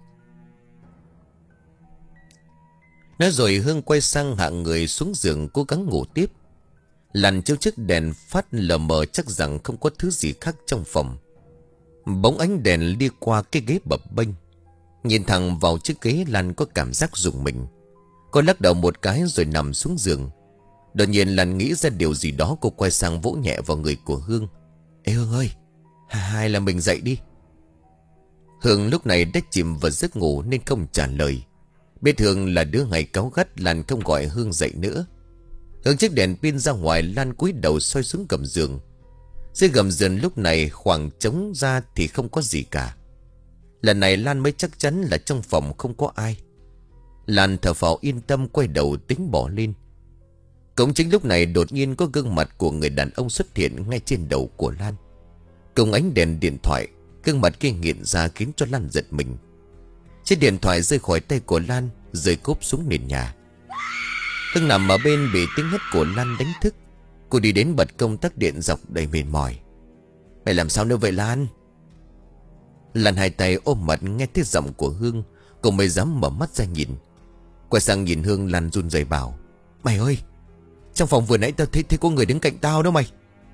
Nói rồi Hương quay sang hạ người xuống giường cố gắng ngủ tiếp. Lan chiếu chiếc đèn phát lờ mờ chắc rằng không có thứ gì khác trong phòng. Bóng ánh đèn đi qua cái ghế bập bênh. Nhìn thẳng vào chiếc ghế, Lan có cảm giác rùng mình. Cô lắc đầu một cái rồi nằm xuống giường. Đột nhiên Lan nghĩ ra điều gì đó, cô quay sang vỗ nhẹ vào người của Hương. Ê Hương ơi, hay là mình dậy đi. Hương lúc này đã chìm vào giấc ngủ nên không trả lời. Biết Hương là đứa ngày cáu gắt, Lan không gọi Hương dậy nữa. Hương chiếc đèn pin ra ngoài, Lan cúi đầu soi xuống gầm giường. Dưới gầm giường lúc này khoảng trống ra thì không có gì cả. Lần này Lan mới chắc chắn là trong phòng không có ai. Lan thở phào yên tâm quay đầu tính bỏ lên. Cũng chính lúc này đột nhiên có gương mặt của người đàn ông xuất hiện ngay trên đầu của Lan. Cùng ánh đèn điện thoại, gương mặt kia hiện ra khiến cho Lan giật mình. Chiếc điện thoại rơi khỏi tay của Lan, rơi cốp xuống nền nhà. Hương nằm ở bên bị tiếng hét của Lan đánh thức. Cô đi đến bật công tắc điện dọc đầy mệt mỏi. Mày làm sao nữa vậy Lan? Lan hai tay ôm mặt nghe tiếng giọng của Hương, cô mới dám mở mắt ra nhìn. Quay sang nhìn Hương, Lan run rẩy bảo: Mày ơi, trong phòng vừa nãy tao thấy, thấy có người đứng cạnh tao đó mày.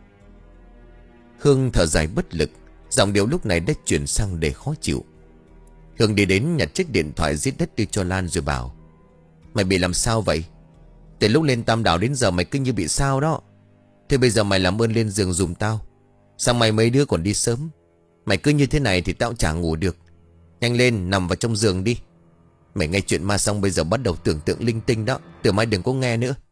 Hương thở dài bất lực, giọng điệu lúc này đã chuyển sang đầy khó chịu. Hương đi đến nhặt chiếc điện thoại dưới đất đưa cho Lan rồi bảo: Mày bị làm sao vậy? Từ lúc lên Tam Đảo đến giờ mày cứ như bị sao đó. Thế bây giờ mày làm ơn lên giường giùm tao. Sao mày mấy đứa còn đi sớm? Mày cứ như thế này thì tao chả ngủ được. Nhanh lên nằm vào trong giường đi. Mày nghe chuyện ma xong bây giờ bắt đầu tưởng tượng linh tinh đó. Từ mai đừng có nghe nữa.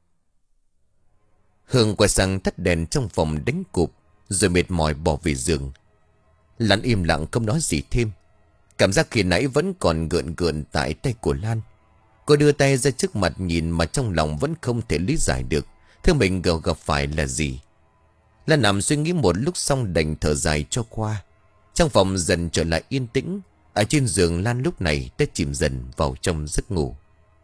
Hương quay sang tắt đèn trong phòng đánh cụp, rồi mệt mỏi bỏ về giường. Lan im lặng không nói gì thêm. Cảm giác khi nãy vẫn còn gợn gợn tại tay của Lan. Cô đưa tay ra trước mặt nhìn mà trong lòng vẫn không thể lý giải được thứ mình gặp gặp phải là gì. Lan nằm suy nghĩ một lúc xong đành thở dài cho qua. Trong phòng dần trở lại yên tĩnh. Ở trên giường Lan lúc này đã chìm dần vào trong giấc ngủ.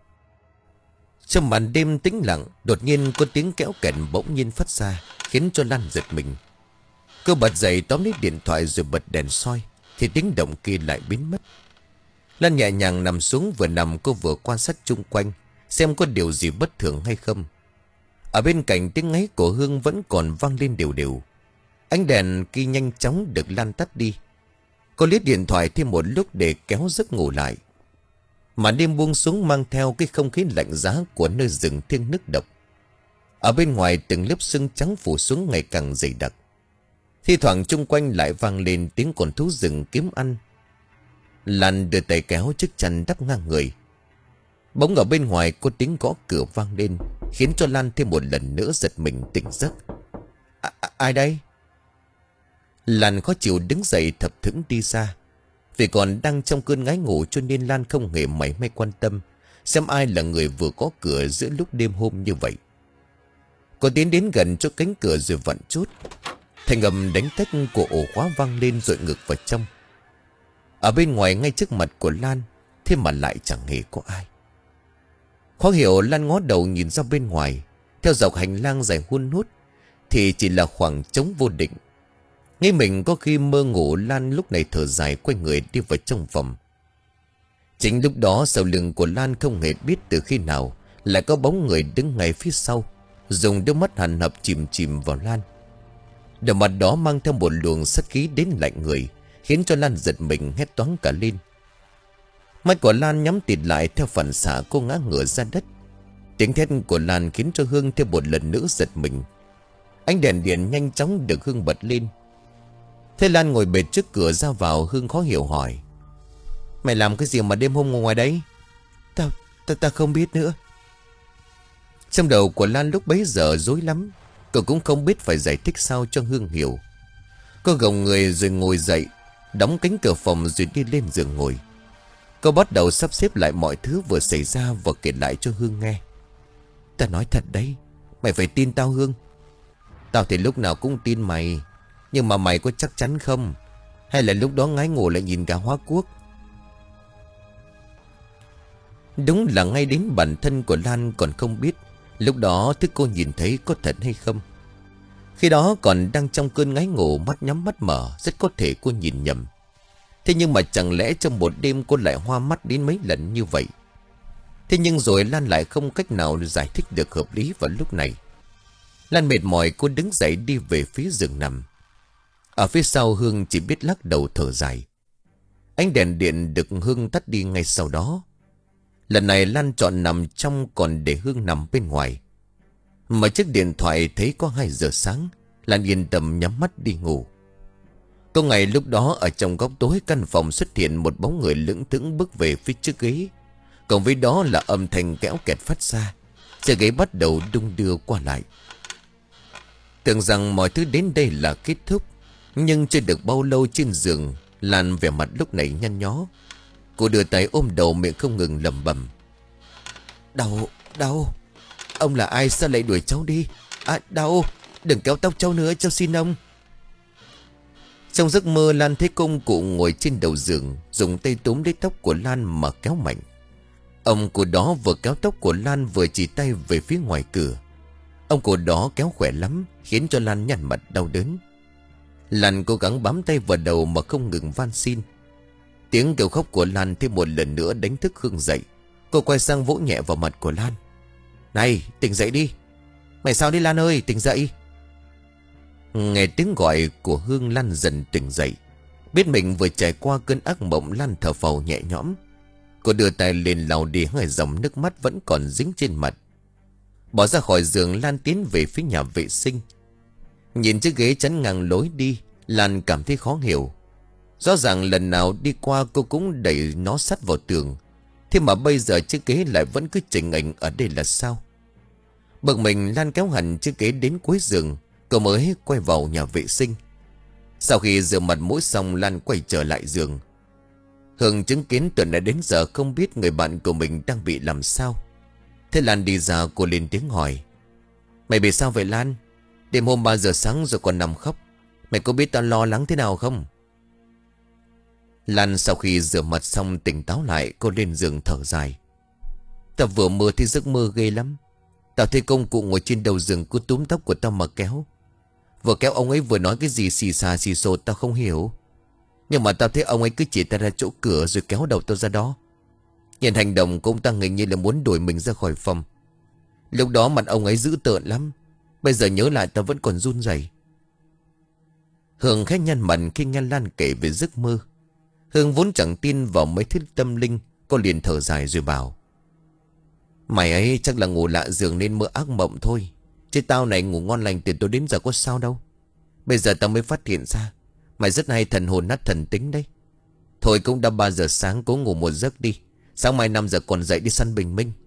Trong màn đêm tĩnh lặng, đột nhiên có tiếng kéo kẹt bỗng nhiên phát ra, khiến cho Lan giật mình. Cô bật dậy tóm lấy điện thoại rồi bật đèn soi, thì tiếng động kia lại biến mất. Lan nhẹ nhàng nằm xuống, vừa nằm cô vừa quan sát chung quanh, xem có điều gì bất thường hay không. Ở bên cạnh tiếng ngáy của Hương vẫn còn vang lên đều đều. Ánh đèn kia nhanh chóng được Lan tắt đi. Cô liếc điện thoại thêm một lúc để kéo giấc ngủ lại. Mà đêm buông xuống mang theo cái không khí lạnh giá của nơi rừng thiêng nước độc. Ở bên ngoài từng lớp sương trắng phủ xuống ngày càng dày đặc. Thi thoảng chung quanh lại vang lên tiếng con thú rừng kiếm ăn. Lan đưa tay kéo chiếc chăn đắp ngang người. Bỗng ở bên ngoài có tiếng gõ cửa vang lên, khiến cho Lan thêm một lần nữa giật mình tỉnh giấc. À, à, ai đây? Lan khó chịu đứng dậy thập thững đi ra. Vì còn đang trong cơn ngái ngủ cho nên Lan không hề mảy may quan tâm xem ai là người vừa có cửa giữa lúc đêm hôm như vậy. Cô tiến đến gần cho cánh cửa rồi vặn chốt. Thanh âm đánh tách của ổ khóa vang lên rồi ngược vào trong. Ở bên ngoài ngay trước mặt của Lan, thế mà lại chẳng hề có ai. Khó hiểu, Lan ngó đầu nhìn ra bên ngoài. Theo dọc hành lang dài hun hút thì chỉ là khoảng trống vô định. Nghĩ mình có khi mơ ngủ, Lan lúc này thở dài quay người đi vào trong phòng. Chính lúc đó sau lưng của Lan không hề biết từ khi nào lại có bóng người đứng ngay phía sau, dùng đôi mắt hằn hập chìm chìm vào Lan. Đôi mặt đó mang theo một luồng sát khí đến lạnh người, khiến cho Lan giật mình hét toáng cả lên. Mắt của Lan nhắm tịt lại, theo phản xạ cô ngã ngửa ra đất. Tiếng thét của Lan khiến cho Hương thêm một lần nữa giật mình. Ánh đèn điện nhanh chóng được Hương bật lên. Thế Lan ngồi bệt trước cửa ra vào. Hương khó hiểu hỏi: Mày làm cái gì mà đêm hôm ngồi ngoài đấy? Tao, ta, ta không biết nữa. Trong đầu của Lan lúc bấy giờ rối lắm. Cô cũng không biết phải giải thích sao cho Hương hiểu. Cô gồng người rồi ngồi dậy, đóng cánh cửa phòng rồi đi lên giường ngồi. Cô bắt đầu sắp xếp lại mọi thứ vừa xảy ra và kể lại cho Hương nghe. Ta nói thật đấy, mày phải tin tao Hương. Tao thì lúc nào cũng tin mày, nhưng mà mày có chắc chắn không? Hay là lúc đó ngái ngủ lại nhìn cả hóa quốc? Đúng là ngay đến bản thân của Lan còn không biết lúc đó thứ cô nhìn thấy có thật hay không. Khi đó còn đang trong cơn ngái ngủ, mắt nhắm mắt mở, rất có thể cô nhìn nhầm. Thế nhưng mà chẳng lẽ trong một đêm cô lại hoa mắt đến mấy lần như vậy? Thế nhưng rồi Lan lại không cách nào giải thích được hợp lý vào lúc này. Lan mệt mỏi, cô đứng dậy đi về phía giường nằm. Ở phía sau Hương chỉ biết lắc đầu thở dài. Ánh đèn điện được Hương tắt đi ngay sau đó. Lần này Lan chọn nằm trong, còn để Hương nằm bên ngoài. Mở chiếc điện thoại thấy có hai giờ sáng, Lan yên tâm nhắm mắt đi ngủ. Có ngày lúc đó ở trong góc tối căn phòng xuất hiện một bóng người lững thững bước về phía chiếc ghế. Cộng với đó là âm thanh kéo kẹt phát ra. Chiếc ghế bắt đầu đung đưa qua lại. Tưởng rằng mọi thứ đến đây là kết thúc, nhưng chưa được bao lâu trên giường, Lan vẻ mặt lúc này nhăn nhó. Cô đưa tay ôm đầu, miệng không ngừng lẩm bẩm: Đau, đau. Ông là ai sao lại đuổi cháu đi? À, đau. Đừng kéo tóc cháu nữa, cháu xin ông. Trong giấc mơ, Lan thấy công cụ ngồi trên đầu giường, dùng tay túm lấy tóc của Lan mà kéo mạnh. Ông cụ đó vừa kéo tóc của Lan vừa chỉ tay về phía ngoài cửa. Ông cụ đó kéo khỏe lắm, khiến cho Lan nhăn mặt đau đớn. Lan cố gắng bám tay vào đầu mà không ngừng van xin. Tiếng kêu khóc của Lan thêm một lần nữa đánh thức Hương dậy. Cô quay sang vỗ nhẹ vào mặt của Lan: Này, tỉnh dậy đi. Mày sao đi Lan ơi, tỉnh dậy. Nghe tiếng gọi của Hương, Lan dần tỉnh dậy. Biết mình vừa trải qua cơn ác mộng, Lan thở phào nhẹ nhõm. Cô đưa tay lên lau đi hai dòng nước mắt vẫn còn dính trên mặt. Bỏ ra khỏi giường, Lan tiến về phía nhà vệ sinh. Nhìn chiếc ghế chắn ngang lối đi, Lan cảm thấy khó hiểu. Rõ ràng lần nào đi qua cô cũng đẩy nó sát vào tường, thế mà bây giờ chiếc ghế lại vẫn cứ chỉnh ảnh ở đây là sao? Bực mình, Lan kéo hẳn chiếc ghế đến cuối giường. Cô mới quay vào nhà vệ sinh. Sau khi rửa mặt mũi xong, Lan quay trở lại giường. Hương chứng kiến tuần đã đến giờ không biết người bạn của mình đang bị làm sao. Thế Lan đi ra, cô lên tiếng hỏi: Mày bị sao vậy Lan? Đêm hôm ba giờ sáng rồi còn nằm khóc. Mày có biết tao lo lắng thế nào không? Lan sau khi rửa mặt xong tỉnh táo lại, cô lên giường thở dài: Tao vừa mơ thì giấc mơ ghê lắm. Tao thấy công cụ ngồi trên đầu giường cứ túm tóc của tao mà kéo. Vừa kéo ông ấy vừa nói cái gì xì xà xì xồ tao không hiểu. Nhưng mà tao thấy ông ấy cứ chỉ tay ra chỗ cửa rồi kéo đầu tao ra đó. Nhìn hành động của ông ta hình như là muốn đuổi mình ra khỏi phòng. Lúc đó mặt ông ấy dữ tợn lắm. Bây giờ nhớ lại tao vẫn còn run rẩy. Hương khẽ nhăn mặt khi nghe Lan kể về giấc mơ. Hương vốn chẳng tin vào mấy thứ tâm linh, cô liền thở dài rồi bảo: Mày ấy chắc là ngủ lạ giường nên mơ ác mộng thôi. Chứ tao này ngủ ngon lành từ tối đến giờ có sao đâu. Bây giờ tao mới phát hiện ra mày rất hay thần hồn nát thần tính đấy. Thôi cũng đã ba giờ sáng, cố ngủ một giấc đi. Sáng mai năm giờ còn dậy đi săn bình minh.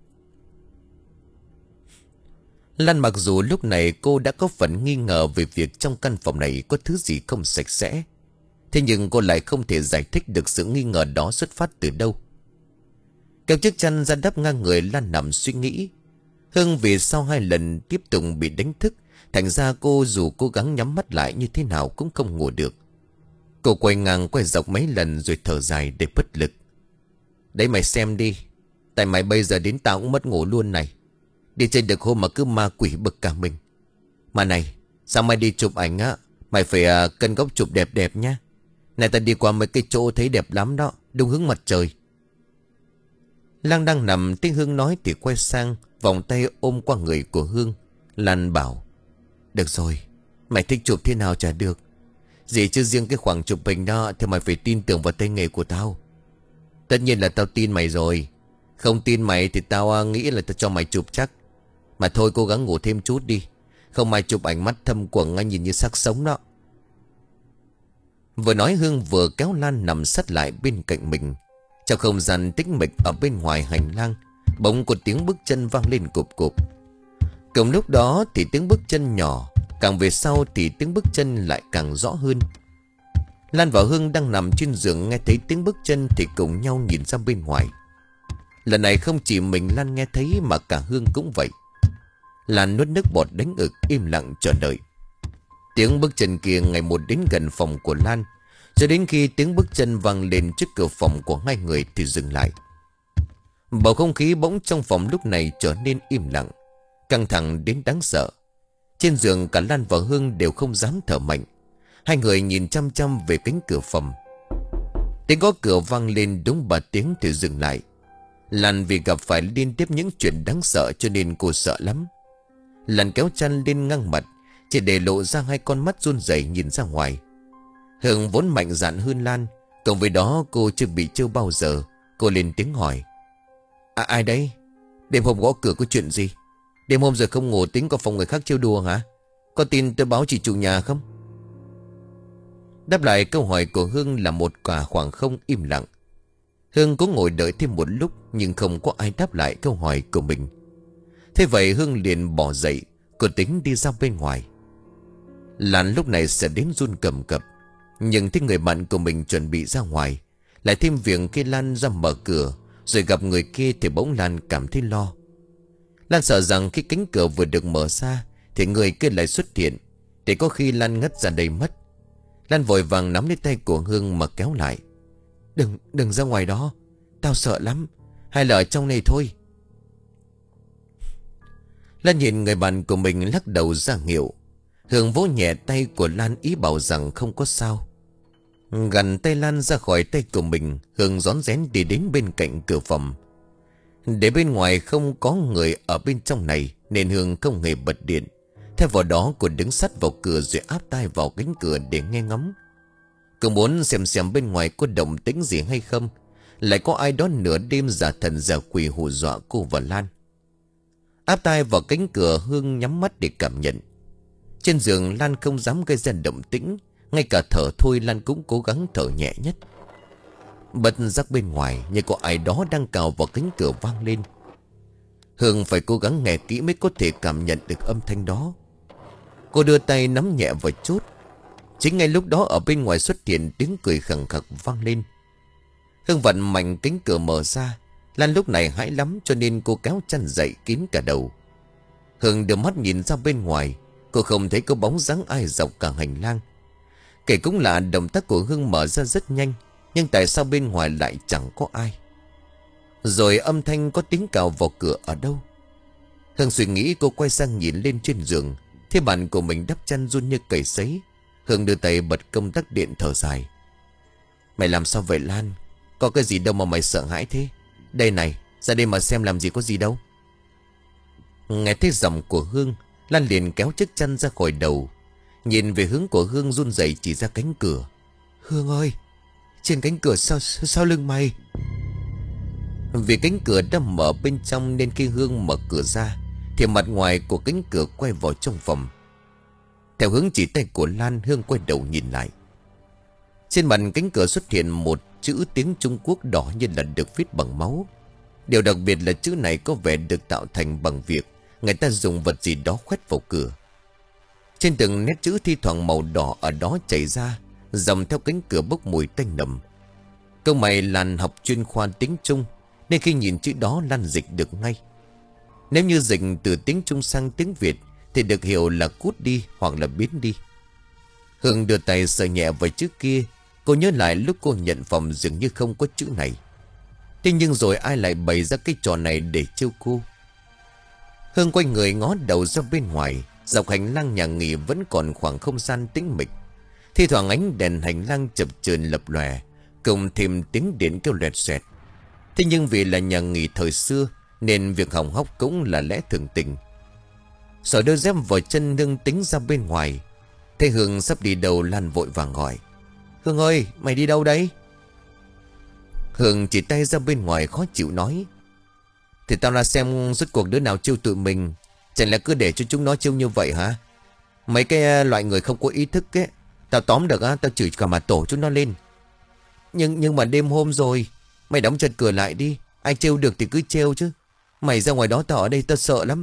Lan mặc dù lúc này cô đã có phần nghi ngờ về việc trong căn phòng này có thứ gì không sạch sẽ, thế nhưng cô lại không thể giải thích được sự nghi ngờ đó xuất phát từ đâu. Kéo chiếc chăn ra đắp ngang người, Lan nằm suy nghĩ. Hương vì sau hai lần tiếp tục bị đánh thức, thành ra cô dù cố gắng nhắm mắt lại như thế nào cũng không ngủ được. Cô quay ngang quay dọc mấy lần rồi thở dài để bất lực. Đấy mày xem đi, tại mày bây giờ đến tao cũng mất ngủ luôn này. Đi chơi được hôm mà cứ ma quỷ bực cả mình. Mà này, sao mày đi chụp ảnh á, mày phải à, cân góc chụp đẹp đẹp nhá. Này ta đi qua mấy cái chỗ thấy đẹp lắm đó, đúng hướng mặt trời. Lan đang nằm, tiếng Hương nói thì quay sang, vòng tay ôm qua người của Hương. Lan bảo: Được rồi, mày thích chụp thế nào chả được. Gì chứ riêng cái khoảng chụp hình đó thì mày phải tin tưởng vào tay nghề của tao. Tất nhiên là tao tin mày rồi. Không tin mày thì tao nghĩ là tao cho mày chụp chắc. Mà thôi cố gắng ngủ thêm chút đi. Không mày chụp ảnh mắt thâm quầng ngay nhìn như xác sống đó. Vừa nói Hương vừa kéo Lan nằm sát lại bên cạnh mình. Trong không gian tĩnh mịch ở bên ngoài hành lang, bỗng có tiếng bước chân vang lên cộp cộp. Cùng lúc đó thì tiếng bước chân nhỏ, càng về sau thì tiếng bước chân lại càng rõ hơn. Lan và Hương đang nằm trên giường nghe thấy tiếng bước chân thì cùng nhau nhìn ra bên ngoài. Lần này không chỉ mình Lan nghe thấy mà cả Hương cũng vậy. Lan nuốt nước bọt đánh ực, im lặng chờ đợi. Tiếng bước chân kia ngày một đến gần phòng của Lan, cho đến khi tiếng bước chân vang lên trước cửa phòng của hai người thì dừng lại. Bầu không khí bỗng trong phòng lúc này trở nên im lặng, căng thẳng đến đáng sợ. Trên giường cả Lan và Hương đều không dám thở mạnh. Hai người nhìn chăm chăm về cánh cửa phòng. Tiếng gõ cửa vang lên đúng ba tiếng thì dừng lại. Lan vì gặp phải liên tiếp những chuyện đáng sợ cho nên cô sợ lắm. Lan kéo chăn lên ngang mặt, chỉ để lộ ra hai con mắt run rẩy nhìn ra ngoài. Hương vốn mạnh dạn hơn Lan, cộng với đó cô chưa bị trêu bao giờ. Cô lên tiếng hỏi: À ai đấy? Đêm hôm gõ cửa có chuyện gì? Đêm hôm rồi không ngủ tính có phòng người khác trêu đùa hả? Có tin tôi báo chị chủ nhà không? Đáp lại câu hỏi của Hương là một quả khoảng không im lặng. Hương cũng ngồi đợi thêm một lúc nhưng không có ai đáp lại câu hỏi của mình. Thế vậy Hương liền bỏ dậy, cô tính đi ra bên ngoài. Lan lúc này sẽ đến run cầm cập, nhưng thấy người bạn của mình chuẩn bị ra ngoài, lại thêm việc khi Lan ra mở cửa rồi gặp người kia thì bỗng Lan cảm thấy lo. Lan sợ rằng khi cánh cửa vừa được mở ra thì người kia lại xuất hiện, để có khi Lan ngất ra đây mất. Lan vội vàng nắm lấy tay của Hương mà kéo lại. Đừng, đừng ra ngoài đó, tao sợ lắm, hay là ở trong này thôi. Lan nhìn người bạn của mình lắc đầu ra hiệu. Hương vỗ nhẹ tay của Lan ý bảo rằng không có sao. Gằn tay Lan ra khỏi tay của mình, Hương rón rén đi đến bên cạnh cửa phòng. Để bên ngoài không có người ở bên trong này nên Hương không hề bật điện. Thay vào đó cô đứng sát vào cửa rồi áp tai vào cánh cửa để nghe ngóng. Cô muốn xem xem bên ngoài có động tĩnh gì hay không, lại có ai đó nửa đêm giả thần giả quỷ hù dọa cô và Lan. Áp tai vào cánh cửa, Hương nhắm mắt để cảm nhận. Trên giường Lan không dám gây ra động tĩnh, ngay cả thở thôi Lan cũng cố gắng thở nhẹ nhất. Bật giác bên ngoài như có ai đó đang cào vào cánh cửa vang lên. Hương phải cố gắng nghe kỹ mới có thể cảm nhận được âm thanh đó. Cô đưa tay nắm nhẹ vào chốt. Chính ngay lúc đó ở bên ngoài xuất hiện tiếng cười khẳng khặc vang lên. Hương vặn mạnh cánh cửa mở ra. Lan lúc này hãi lắm cho nên cô kéo chăn dậy kín cả đầu. Hương đưa mắt nhìn ra bên ngoài, cô không thấy có bóng dáng ai dọc cả hành lang. Kể cũng là động tác của Hương mở ra rất nhanh, nhưng tại sao bên ngoài lại chẳng có ai? Rồi âm thanh có tiếng cào vào cửa ở đâu? Hương suy nghĩ, cô quay sang nhìn lên trên giường, thấy bạn của mình đắp chăn run như cầy sấy. Hương đưa tay bật công tắc điện thở dài. Mày làm sao vậy Lan? Có cái gì đâu mà mày sợ hãi thế? Đây này, ra đây mà xem làm gì có gì đâu. Nghe thấy giọng của Hương, Lan liền kéo chiếc chăn ra khỏi đầu, nhìn về hướng của Hương run rẩy chỉ ra cánh cửa. Hương ơi, trên cánh cửa sau, sau lưng mày. Vì cánh cửa đã mở bên trong nên khi Hương mở cửa ra thì mặt ngoài của cánh cửa quay vào trong phòng. Theo hướng chỉ tay của Lan, Hương quay đầu nhìn lại. Trên mặt cánh cửa xuất hiện một chữ tiếng Trung Quốc đỏ như là được viết bằng máu. Điều đặc biệt là chữ này có vẻ được tạo thành bằng việc người ta dùng vật gì đó khoét vào cửa. Trên từng nét chữ thi thoảng màu đỏ ở đó chảy ra, dòng theo cánh cửa bốc mùi tanh nồng. Câu mày Lan học chuyên khoa tiếng Trung nên khi nhìn chữ đó Lan dịch được ngay. Nếu như dịch từ tiếng Trung sang tiếng Việt thì được hiểu là cút đi hoặc là biến đi. Hương đưa tay sờ nhẹ vào chữ kia. Cô nhớ lại lúc cô nhận phòng dường như không có chữ này. Thế nhưng rồi ai lại bày ra cái trò này để trêu cô? Hương quay người ngó đầu ra bên ngoài. Dọc hành lang nhà nghỉ vẫn còn khoảng không gian tĩnh mịch. Thi thoảng ánh đèn hành lang chập chờn lập lòe, cùng thêm tiếng điện kêu loẹt xoẹt. Thế nhưng vì là nhà nghỉ thời xưa nên việc hỏng hóc cũng là lẽ thường tình. Sở đôi dép vào chân Hương tính ra bên ngoài. Thấy Hương sắp đi đâu, Lan vội vàng gọi. Hương ơi, mày đi đâu đấy? Hương chỉ tay ra bên ngoài khó chịu nói. Thì tao ra xem rốt cuộc đứa nào trêu tụi mình. Chẳng lẽ cứ để cho chúng nó trêu như vậy hả? Mấy cái loại người không có ý thức ấy, tao tóm được á, tao chửi cả mà tổ chúng nó lên. Nhưng nhưng mà đêm hôm rồi, mày đóng chặt cửa lại đi. Ai trêu được thì cứ trêu chứ. Mày ra ngoài đó, tao ở đây tao sợ lắm.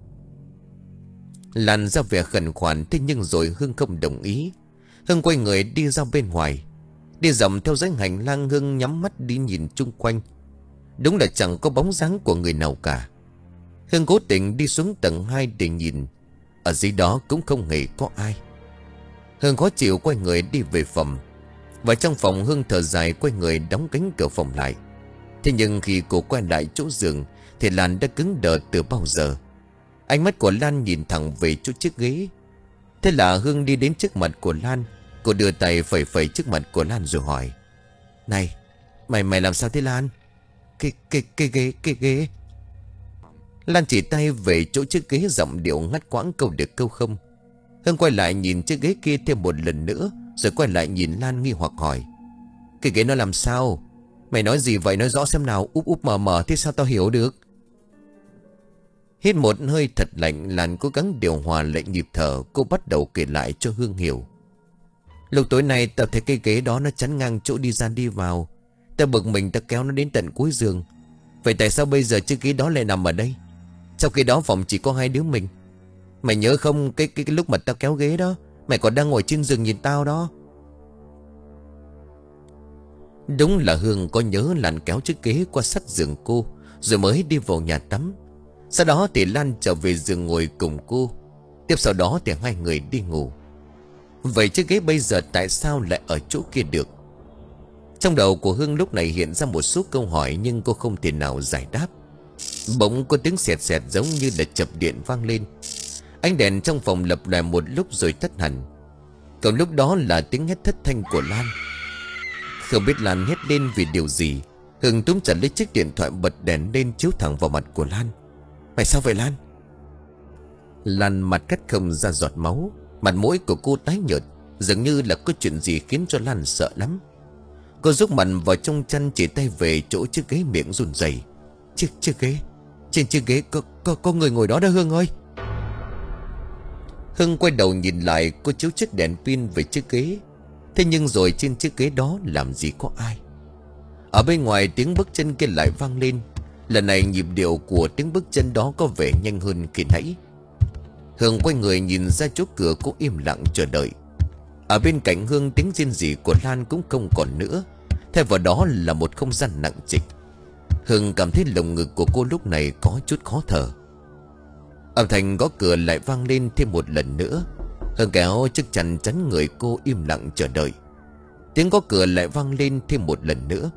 Lan ra vẻ khẩn khoản, thế nhưng rồi Hương không đồng ý. Hương quay người đi ra bên ngoài. Đi dọc theo dãy hành lang, Hương nhắm mắt đi nhìn chung quanh. Đúng là chẳng có bóng dáng của người nào cả. Hương cố tình đi xuống tầng hai để nhìn. Ở dưới đó cũng không hề có ai. Hương khó chịu quay người đi về phòng. Và trong phòng Hương thở dài quay người đóng cánh cửa phòng lại. Thế nhưng khi cô quay lại chỗ giường thì Lan đã cứng đờ từ bao giờ. Ánh mắt của Lan nhìn thẳng về chỗ chiếc ghế. Thế là Hương đi đến trước mặt của Lan. Cô đưa tay phẩy phẩy trước mặt của Lan rồi hỏi. Này, mày mày làm sao thế Lan? Cái, cái, cái ghế, cái ghế. Lan chỉ tay về chỗ chiếc ghế, giọng điệu ngắt quãng câu được câu không. Hương quay lại nhìn chiếc ghế kia thêm một lần nữa, rồi quay lại nhìn Lan nghi hoặc hỏi. Cái ghế nó làm sao? Mày nói gì vậy, nói rõ xem nào, úp úp mờ mờ thế sao tao hiểu được? Hít một hơi thật lạnh, Lan cố gắng điều hòa lại nhịp thở. Cô bắt đầu kể lại cho Hương hiểu. Lúc tối nay tao thấy cây ghế đó nó chắn ngang chỗ đi ra đi vào. Tao bực mình, tao kéo nó đến tận cuối giường. Vậy tại sao bây giờ chiếc ghế đó lại nằm ở đây? Sau khi đó phòng chỉ có hai đứa mình. Mày nhớ không, cái, cái, cái lúc mà tao kéo ghế đó, mày còn đang ngồi trên giường nhìn tao đó. Đúng là Hương có nhớ Lan kéo chiếc ghế qua sát giường cô, rồi mới đi vào nhà tắm. Sau đó thì Lan trở về giường ngồi cùng cô. Tiếp sau đó thì hai người đi ngủ. Vậy chiếc ghế bây giờ tại sao lại ở chỗ kia được? Trong đầu của Hương lúc này hiện ra một số câu hỏi, nhưng cô không thể nào giải đáp. Bỗng có tiếng xẹt xẹt giống như là chập điện vang lên. Ánh đèn trong phòng lập lại một lúc rồi tắt hẳn. Còn lúc đó là tiếng hét thất thanh của Lan. Không biết Lan hét lên vì điều gì, Hương túm chặt lấy chiếc điện thoại bật đèn lên chiếu thẳng vào mặt của Lan. Mày sao vậy Lan? Lan mặt cắt không ra giọt máu. Mặt mũi của cô tái nhợt, dường như là có chuyện gì khiến cho Lan sợ lắm. Cô rút mặt vào trong chăn, chỉ tay về chỗ chiếc ghế, miệng run rẩy. Chiếc chiếc ghế, trên chiếc ghế có, có, có người ngồi đó đó Hương ơi. Hương quay đầu nhìn lại, cô chiếu chiếc đèn pin về chiếc ghế. Thế nhưng rồi trên chiếc ghế đó làm gì có ai. Ở bên ngoài tiếng bước chân kia lại vang lên. Lần này nhịp điệu của tiếng bước chân đó có vẻ nhanh hơn khi nãy. Hương quay người nhìn ra chỗ cửa, cô im lặng chờ đợi. Ở bên cạnh Hương, tiếng rên rỉ của Lan cũng không còn nữa. Thay vào đó là một không gian nặng trịch. Hương cảm thấy lồng ngực của cô lúc này có chút khó thở. Âm thanh gõ cửa lại vang lên thêm một lần nữa. Hương kéo chiếc chăn chắn người cô, im lặng chờ đợi. Tiếng gõ cửa lại vang lên thêm một lần nữa.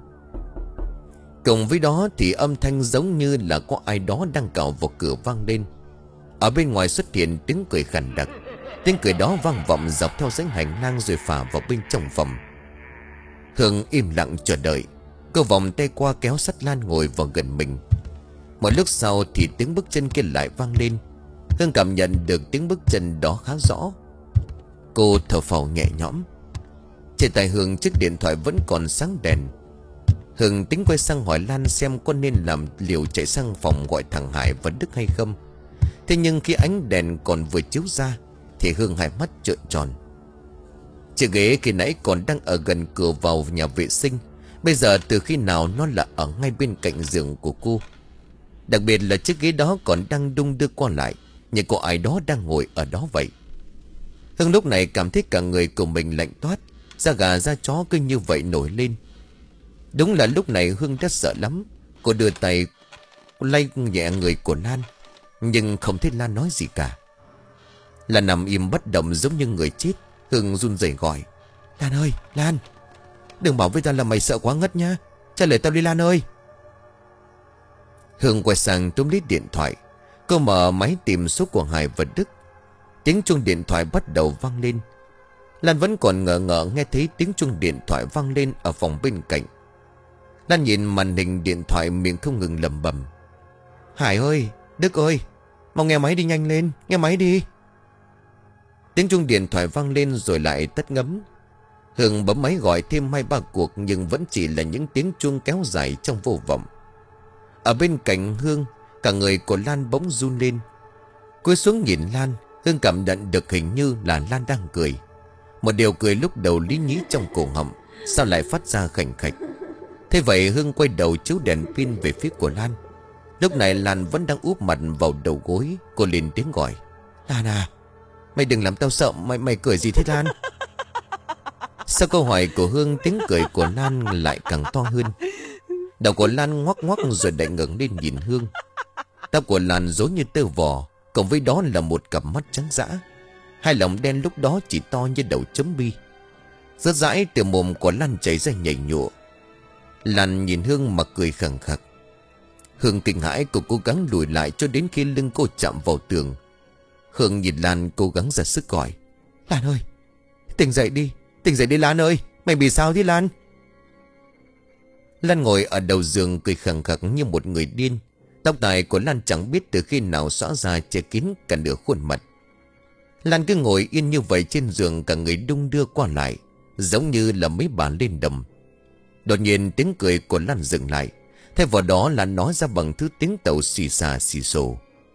Cùng với đó thì âm thanh giống như là có ai đó đang cào vào cửa vang lên. Ở bên ngoài xuất hiện tiếng cười khàn đặc. Tiếng cười đó vang vọng dọc theo dãy hành lang rồi phả vào bên trong phòng. Hương im lặng chờ đợi. Cô vòng tay qua kéo sát Lan ngồi vào gần mình. Một lúc sau thì tiếng bước chân kia lại vang lên. Hương cảm nhận được tiếng bước chân đó khá rõ. Cô thở phào nhẹ nhõm. Trên tay Hương chiếc điện thoại vẫn còn sáng đèn. Hương tính quay sang hỏi Lan xem có nên làm liều chạy sang phòng gọi thằng Hải và Đức hay không. Thế nhưng khi ánh đèn còn vừa chiếu ra thì Hương hai mắt trợn tròn. Chiếc ghế khi nãy còn đang ở gần cửa vào nhà vệ sinh, bây giờ từ khi nào nó là ở ngay bên cạnh giường của cô. Đặc biệt là chiếc ghế đó còn đang đung đưa qua lại, như có ai đó đang ngồi ở đó vậy. Hương lúc này cảm thấy cả người của mình lạnh toát, da gà da chó cứ như vậy nổi lên. Đúng là lúc này Hương đã sợ lắm. Cô đưa tay lay nhẹ người của Lan, nhưng không thấy Lan nói gì cả. Lan nằm im bất động giống như người chết. Hương run rẩy gọi: Lan ơi, Lan, đừng bảo với tao là mày sợ quá ngất nhá. Trả lời tao đi Lan ơi. Hương quay sang túm lấy điện thoại. Cô mở máy tìm số của Hải và Đức. Tiếng chuông điện thoại bắt đầu vang lên. Lan vẫn còn ngờ ngợ nghe thấy tiếng chuông điện thoại vang lên ở phòng bên cạnh. Lan nhìn màn hình điện thoại, miệng không ngừng lẩm bẩm: Hải ơi, Đức ơi, mau nghe máy đi, nhanh lên, nghe máy đi. Tiếng chuông điện thoại vang lên rồi lại tắt ngấm. Hương bấm máy gọi thêm hai ba cuộc, nhưng vẫn chỉ là những tiếng chuông kéo dài trong vô vọng. Ở bên cạnh Hương, cả người của Lan bỗng run lên. Cúi xuống nhìn Lan, Hương cảm nhận được hình như là Lan đang cười. Một điều cười lúc đầu lý nhí trong cổ họng, sao lại phát ra khành khạch. Thế vậy Hương quay đầu chiếu đèn pin về phía của Lan. Lúc này Lan vẫn đang úp mặt vào đầu gối. Cô lên tiếng gọi: Lan à, mày đừng làm tao sợ, mày mày cười gì thế Lan? Sau câu hỏi của Hương, tiếng cười của Lan lại càng to hơn. Đầu của Lan ngoắc ngoắc rồi lại ngẩng lên nhìn Hương. Tóc của Lan rối như tơ vò, cộng với đó là một cặp mắt trắng dã. Hai lòng đen lúc đó chỉ to như đầu chấm bi. Rớt rãi từ mồm của Lan chảy ra nhảy nhụa. Lan nhìn Hương mà cười khẳng khặc. Hương kinh hãi, cô cố gắng lùi lại cho đến khi lưng cô chạm vào tường. Hương nhìn Lan cố gắng ra sức gọi: Lan ơi, tỉnh dậy đi, tỉnh dậy đi Lan ơi, mày bị sao thế Lan? Lan ngồi ở đầu giường cười khẳng khặc như một người điên. Tóc tai của Lan chẳng biết từ khi nào xõa ra che kín cả nửa khuôn mặt. Lan cứ ngồi yên như vậy trên giường, cả người đung đưa qua lại, giống như là mấy bà lên đầm. Đột nhiên tiếng cười của Lan dừng lại. Thay vào đó là nói ra bằng thứ tiếng tàu xì xà xì xồ: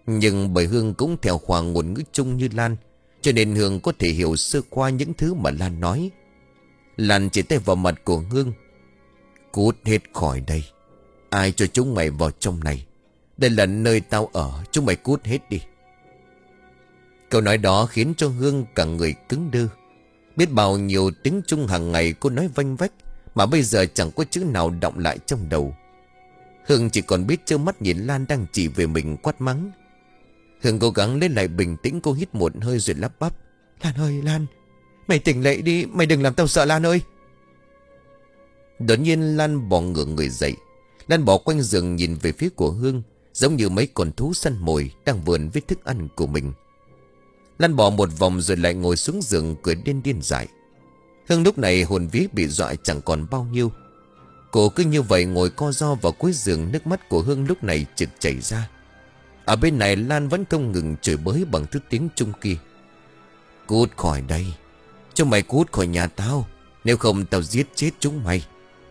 Nhưng bởi Hương cũng theo khoa ngôn ngữ chung như Lan, cho nên Hương có thể hiểu sơ qua những thứ mà Lan nói. Lan chỉ tay vào mặt của Hương. Cút hết khỏi đây. Ai cho chúng mày vào trong này? Đây là nơi tao ở. Chúng mày cút hết đi. Câu nói đó khiến cho Hương cả người cứng đơ. Biết bao nhiêu tiếng Trung hàng ngày cô nói vanh vách, mà bây giờ chẳng có chữ nào đọng lại trong đầu. Hương chỉ còn biết trơ mắt nhìn Lan đang chỉ về mình quát mắng. Hương cố gắng lên lại bình tĩnh. Cô hít một hơi rồi lắp bắp. Lan ơi Lan, mày tỉnh lại đi. Mày đừng làm tao sợ Lan ơi. Đột nhiên Lan bò ngửa người dậy. Lan bò quanh giường nhìn về phía của Hương, giống như mấy con thú săn mồi đang vườn với thức ăn của mình. Lan bò một vòng rồi lại ngồi xuống giường cười điên điên dại. Hương lúc này hồn vía bị dọa chẳng còn bao nhiêu. Cô cứ như vậy ngồi co ro vào cuối giường. Nước mắt của Hương lúc này trực chảy ra. Ở bên này Lan vẫn không ngừng chửi bới bằng thứ tiếng Trung kia. Cút khỏi đây. Chúng mày cút khỏi nhà tao. Nếu không tao giết chết chúng mày.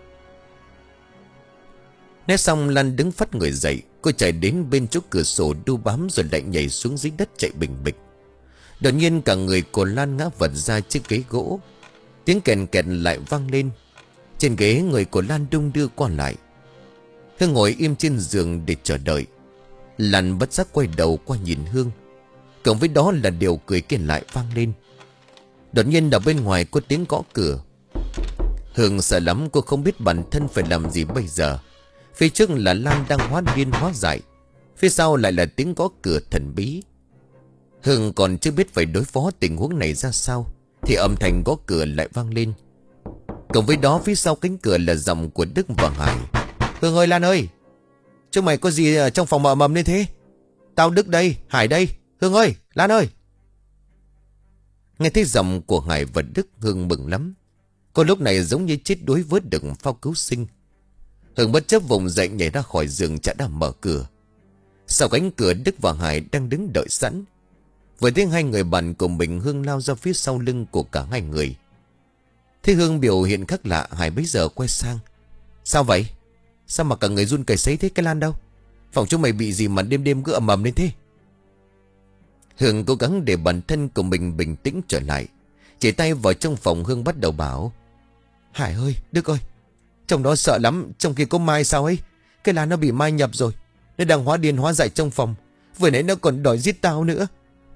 Nói xong Lan đứng phắt người dậy. Cô chạy đến bên chỗ cửa sổ đu bám rồi lại nhảy xuống dưới đất chạy bình bịch. Đột nhiên cả người của Lan ngã vật ra chiếc ghế gỗ. Tiếng kèn kẹn lại vang lên. Trên ghế người của Lan đung đưa qua lại. Hương ngồi im trên giường để chờ đợi. Lan bất giác quay đầu qua nhìn Hương. Cộng với đó là điều cười kia lại vang lên. Đột nhiên ở bên ngoài có tiếng gõ cửa. Hương sợ lắm, cô không biết bản thân phải làm gì bây giờ. Phía trước là Lan đang hóa điên hóa dại. Phía sau lại là tiếng gõ cửa thần bí. Hương còn chưa biết phải đối phó tình huống này ra sao, thì âm thanh gõ cửa lại vang lên. Cộng với đó phía sau cánh cửa là giọng của Đức và Hải. Hương ơi, Lan ơi, chúng mày có gì ở trong phòng mà mầm lên thế? Tao Đức đây, Hải đây. Hương ơi, Lan ơi. Nghe thấy giọng của Hải và Đức, Hương mừng lắm. Cô lúc này giống như chết đuối vớt được phao cứu sinh. Hương bất chấp vùng dậy nhảy ra khỏi giường chả đã mở cửa. Sau cánh cửa Đức và Hải đang đứng đợi sẵn. Vừa thấy hai người bạn của mình, Hương lao ra phía sau lưng của cả hai người. Thế Hương biểu hiện khác lạ, Hải bấy giờ quay sang. Sao vậy? Sao mà cả người run cầy sấy thế? Cái Lan đâu? Phòng chúng mày bị gì mà đêm đêm cứ ầm ầm lên thế? Hương cố gắng để bản thân của mình bình tĩnh trở lại. Chỉ tay vào trong phòng, Hương bắt đầu bảo. Hải ơi, Đức ơi, trong đó sợ lắm. Trong kia có Mai sao ấy. Cái Lan nó bị Mai nhập rồi. Nó đang hóa điên hóa dại trong phòng. Vừa nãy nó còn đòi giết tao nữa.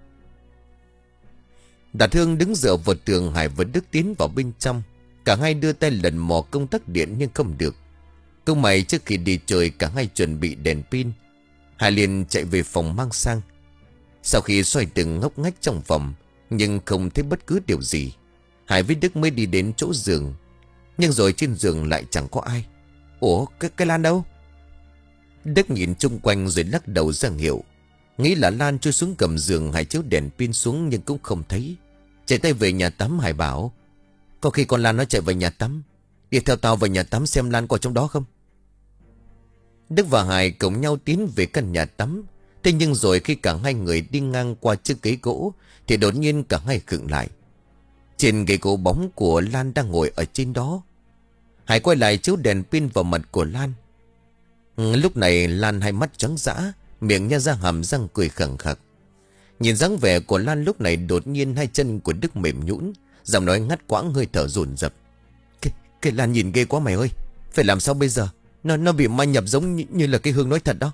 Đạt Hương đứng dựa vào tường. Hải và Đức tiến vào bên trong. Cả hai đưa tay lần mò công tắc điện nhưng không được. Câu mày trước khi đi chơi cả hai chuẩn bị đèn pin. Hải liền chạy về phòng mang sang. Sau khi xoay từng ngóc ngách trong phòng nhưng không thấy bất cứ điều gì, Hải với Đức mới đi đến chỗ giường. Nhưng rồi trên giường lại chẳng có ai. Ủa, cái, cái Lan đâu? Đức nhìn chung quanh rồi lắc đầu ra hiệu, nghĩ là Lan trôi xuống cầm giường. Hải chiếu đèn pin xuống nhưng cũng không thấy. Chạy tay về nhà tắm. Hải bảo, có khi con Lan nó chạy vào nhà tắm. Đi theo tao vào nhà tắm xem Lan có trong đó không. Đức và Hải cùng nhau tiến về căn nhà tắm. Thế nhưng rồi khi cả hai người đi ngang qua chiếc ghế gỗ thì đột nhiên cả hai khựng lại. Trên ghế gỗ bóng của Lan đang ngồi ở trên đó. Hải quay lại chiếu đèn pin vào mặt của Lan. Lúc này Lan hai mắt trắng dã, miệng nha ra hàm răng cười khẳng khặc. Nhìn dáng vẻ của Lan lúc này, đột nhiên hai chân của Đức mềm nhũn, giọng nói ngắt quãng, hơi thở dồn dập. Cái, cái Lan nhìn ghê quá mày ơi. Phải làm sao bây giờ? Nó, nó bị ma nhập giống như, như là cái Hương nói thật đó.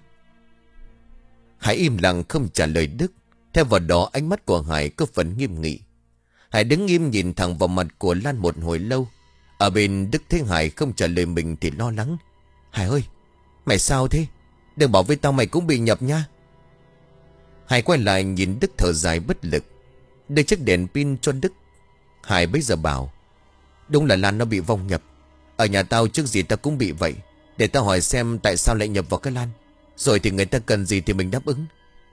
Hải im lặng không trả lời Đức. Theo vào đó ánh mắt của Hải có phần nghiêm nghị. Hải đứng im nhìn thẳng vào mặt của Lan một hồi lâu. Ở bên Đức thấy Hải không trả lời mình thì lo lắng. Hải ơi, mày sao thế? Đừng bảo với tao mày cũng bị nhập nha. Hải quay lại nhìn Đức thở dài bất lực, đưa chiếc đèn pin cho Đức. Hải bây giờ bảo, đúng là Lan nó bị vong nhập. Ở nhà tao trước gì tao cũng bị vậy. Để tao hỏi xem tại sao lại nhập vào cái Lan, rồi thì người ta cần gì thì mình đáp ứng.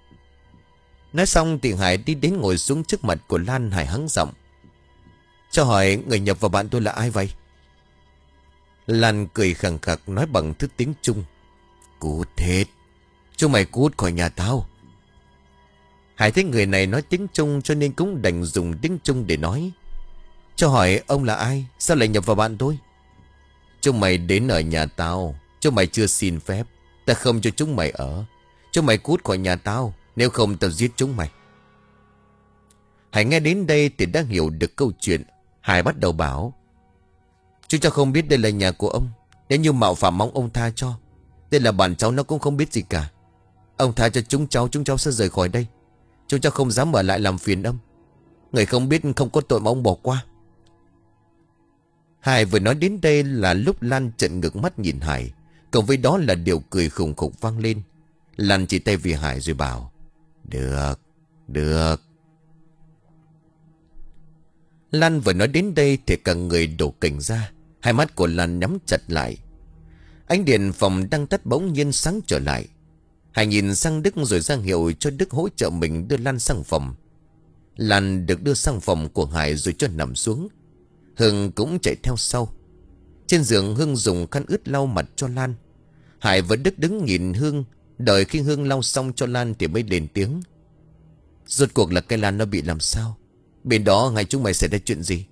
Nói xong thì Hải đi đến ngồi xuống trước mặt của Lan. Hải hắng giọng, cho hỏi người nhập vào bạn tôi là ai vậy? Lan cười khẳng khặc nói bằng thứ tiếng Trung, cút hết. Chúng mày cút khỏi nhà tao. Hải thấy người này nói tiếng Trung cho nên cũng đành dùng tiếng Trung để nói, cho hỏi ông là ai? Sao lại nhập vào bạn tôi? Chúng mày đến ở nhà tao, chúng mày chưa xin phép, ta không cho chúng mày ở. Chúng mày cút khỏi nhà tao, Nếu không tao giết chúng mày. Hải nghe đến đây thì đã hiểu được câu chuyện. Hải bắt đầu bảo: Chú cháu không biết đây là nhà của ông. Nếu như mạo phạm mong ông tha cho. Đây là bạn cháu, nó cũng không biết gì cả. Ông tha cho chúng cháu, chúng cháu sẽ rời khỏi đây. Chúng cháu không dám ở lại làm phiền ông. Người không biết không có tội mà ông bỏ qua. Hải vừa nói đến đây là lúc Lan trợn ngược mắt nhìn Hải. Cộng với đó là điều cười khùng khục vang lên. Lan chỉ tay về Hải rồi bảo: Được, được. Lan vừa nói đến đây thì cả người đổ cảnh ra. Hai mắt của Lan nhắm chặt lại. Ánh điện phòng đang tắt bỗng nhiên sáng trở lại. Hải nhìn sang Đức rồi ra hiệu cho Đức hỗ trợ mình đưa Lan sang phòng. Lan được đưa sang phòng của Hải rồi cho nằm xuống. Hưng cũng chạy theo sau. Trên giường Hưng dùng khăn ướt lau mặt cho Lan. Hải và Đức đứng nhìn Hưng. Đợi khi Hưng lau xong cho Lan thì mới lên tiếng: Rốt cuộc là cái Lan nó bị làm sao? Bên đó ngày chúng mày xảy ra chuyện gì?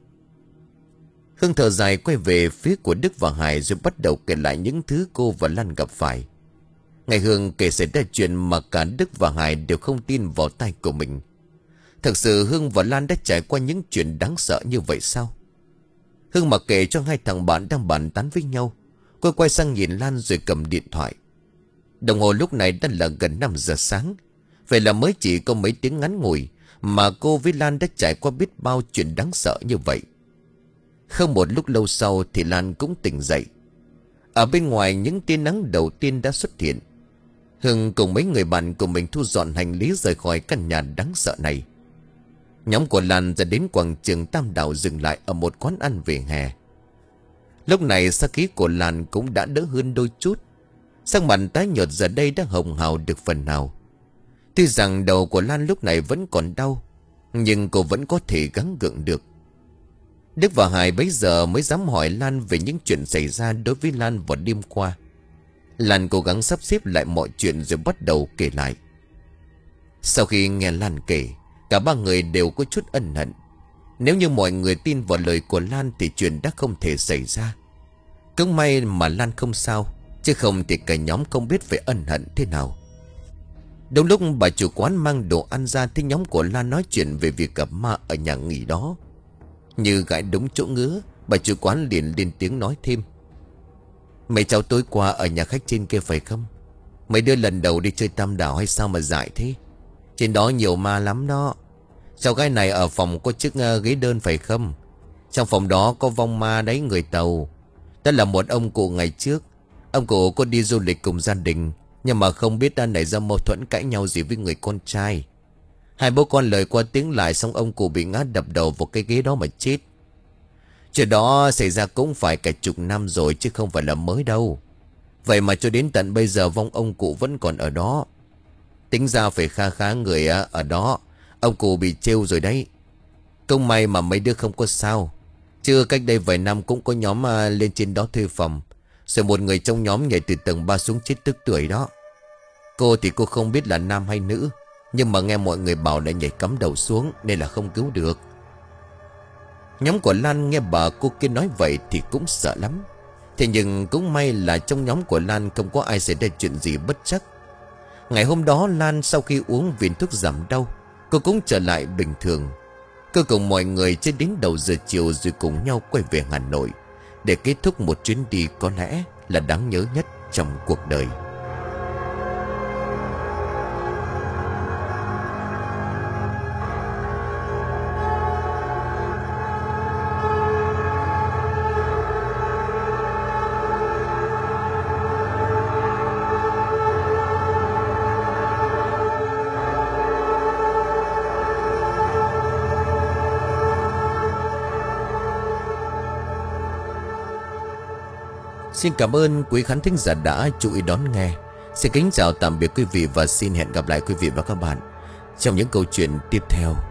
Hưng thở dài quay về phía của Đức và Hải rồi bắt đầu kể lại những thứ cô và Lan gặp phải. Ngày Hưng kể xảy ra chuyện mà cả Đức và Hải đều không tin vào tai của mình. Thực sự Hưng và Lan đã trải qua những chuyện đáng sợ như vậy sao? Hưng mặc kệ cho hai thằng bạn đang bàn tán với nhau. Cô quay sang nhìn Lan rồi cầm điện thoại. Đồng hồ lúc này đã là gần năm giờ sáng. Vậy là mới chỉ có mấy tiếng ngắn ngủi mà cô với Lan đã trải qua biết bao chuyện đáng sợ như vậy. Không một lúc lâu sau thì Lan cũng tỉnh dậy. Ở bên ngoài những tia nắng đầu tiên đã xuất hiện. Hưng cùng mấy người bạn của mình thu dọn hành lý rời khỏi căn nhà đáng sợ này. Nhóm của Lan ra đến quảng trường Tam Đảo dừng lại ở một quán ăn vỉa hè. Lúc này sát khí của Lan cũng đã đỡ hơn đôi chút. Sắc mặt tái nhợt giờ đây đã hồng hào được phần nào. Tuy rằng đầu của Lan lúc này vẫn còn đau, nhưng cô vẫn có thể gắng gượng được. Đức và Hải bấy giờ mới dám hỏi Lan về những chuyện xảy ra đối với Lan vào đêm qua. Lan cố gắng sắp xếp lại mọi chuyện rồi bắt đầu kể lại. Sau khi nghe Lan kể, cả ba người đều có chút ân hận. Nếu như mọi người tin vào lời của Lan thì chuyện đã không thể xảy ra. Cứ may mà Lan không sao, chứ không thì cả nhóm không biết phải ân hận thế nào. Đúng lúc bà chủ quán mang đồ ăn ra thì nhóm của Lan nói chuyện về việc gặp ma ở nhà nghỉ đó. Như gãi đúng chỗ ngứa, bà chủ quán liền lên tiếng nói thêm: Mấy cháu tối qua ở nhà khách trên kia phải không? Mấy đứa lần đầu đi chơi Tam Đảo hay sao mà dại thế? Trên đó nhiều ma lắm đó. Cháu gái này ở phòng có chiếc uh, ghế đơn phải không? Trong phòng đó có vong ma đấy người Tàu. Đó là một ông cụ ngày trước. Ông cụ có đi du lịch cùng gia đình, nhưng mà không biết đã nảy ra mâu thuẫn cãi nhau gì với người con trai. Hai bố con lời qua tiếng lại, xong ông cụ bị ngã đập đầu vào cái ghế đó mà chết. Chuyện đó xảy ra cũng phải cả chục năm rồi chứ không phải là mới đâu. Vậy mà cho đến tận bây giờ vong ông cụ vẫn còn ở đó. Tính ra phải kha khá người ở đó. Ông cụ bị trêu rồi đấy. Không may mà mấy đứa không có sao. Chưa cách đây vài năm cũng có nhóm lên trên đó thuê phòng. Rồi một người trong nhóm nhảy từ tầng ba xuống chết tức tưởi đó. Cô thì cô không biết là nam hay nữ, nhưng mà nghe mọi người bảo đã nhảy cắm đầu xuống nên là không cứu được. Nhóm của Lan nghe bà cô kia nói vậy thì cũng sợ lắm. Thế nhưng cũng may là trong nhóm của Lan không có ai xảy ra chuyện gì bất trắc. Ngày hôm đó Lan sau khi uống viên thuốc giảm đau, cô cũng trở lại bình thường. Cô cùng mọi người chơi đến đầu giờ chiều rồi cùng nhau quay về Hà Nội để kết thúc một chuyến đi có lẽ là đáng nhớ nhất trong cuộc đời. Xin cảm ơn quý khán thính giả đã chú ý đón nghe. Xin kính chào tạm biệt quý vị và xin hẹn gặp lại quý vị và các bạn trong những câu chuyện tiếp theo.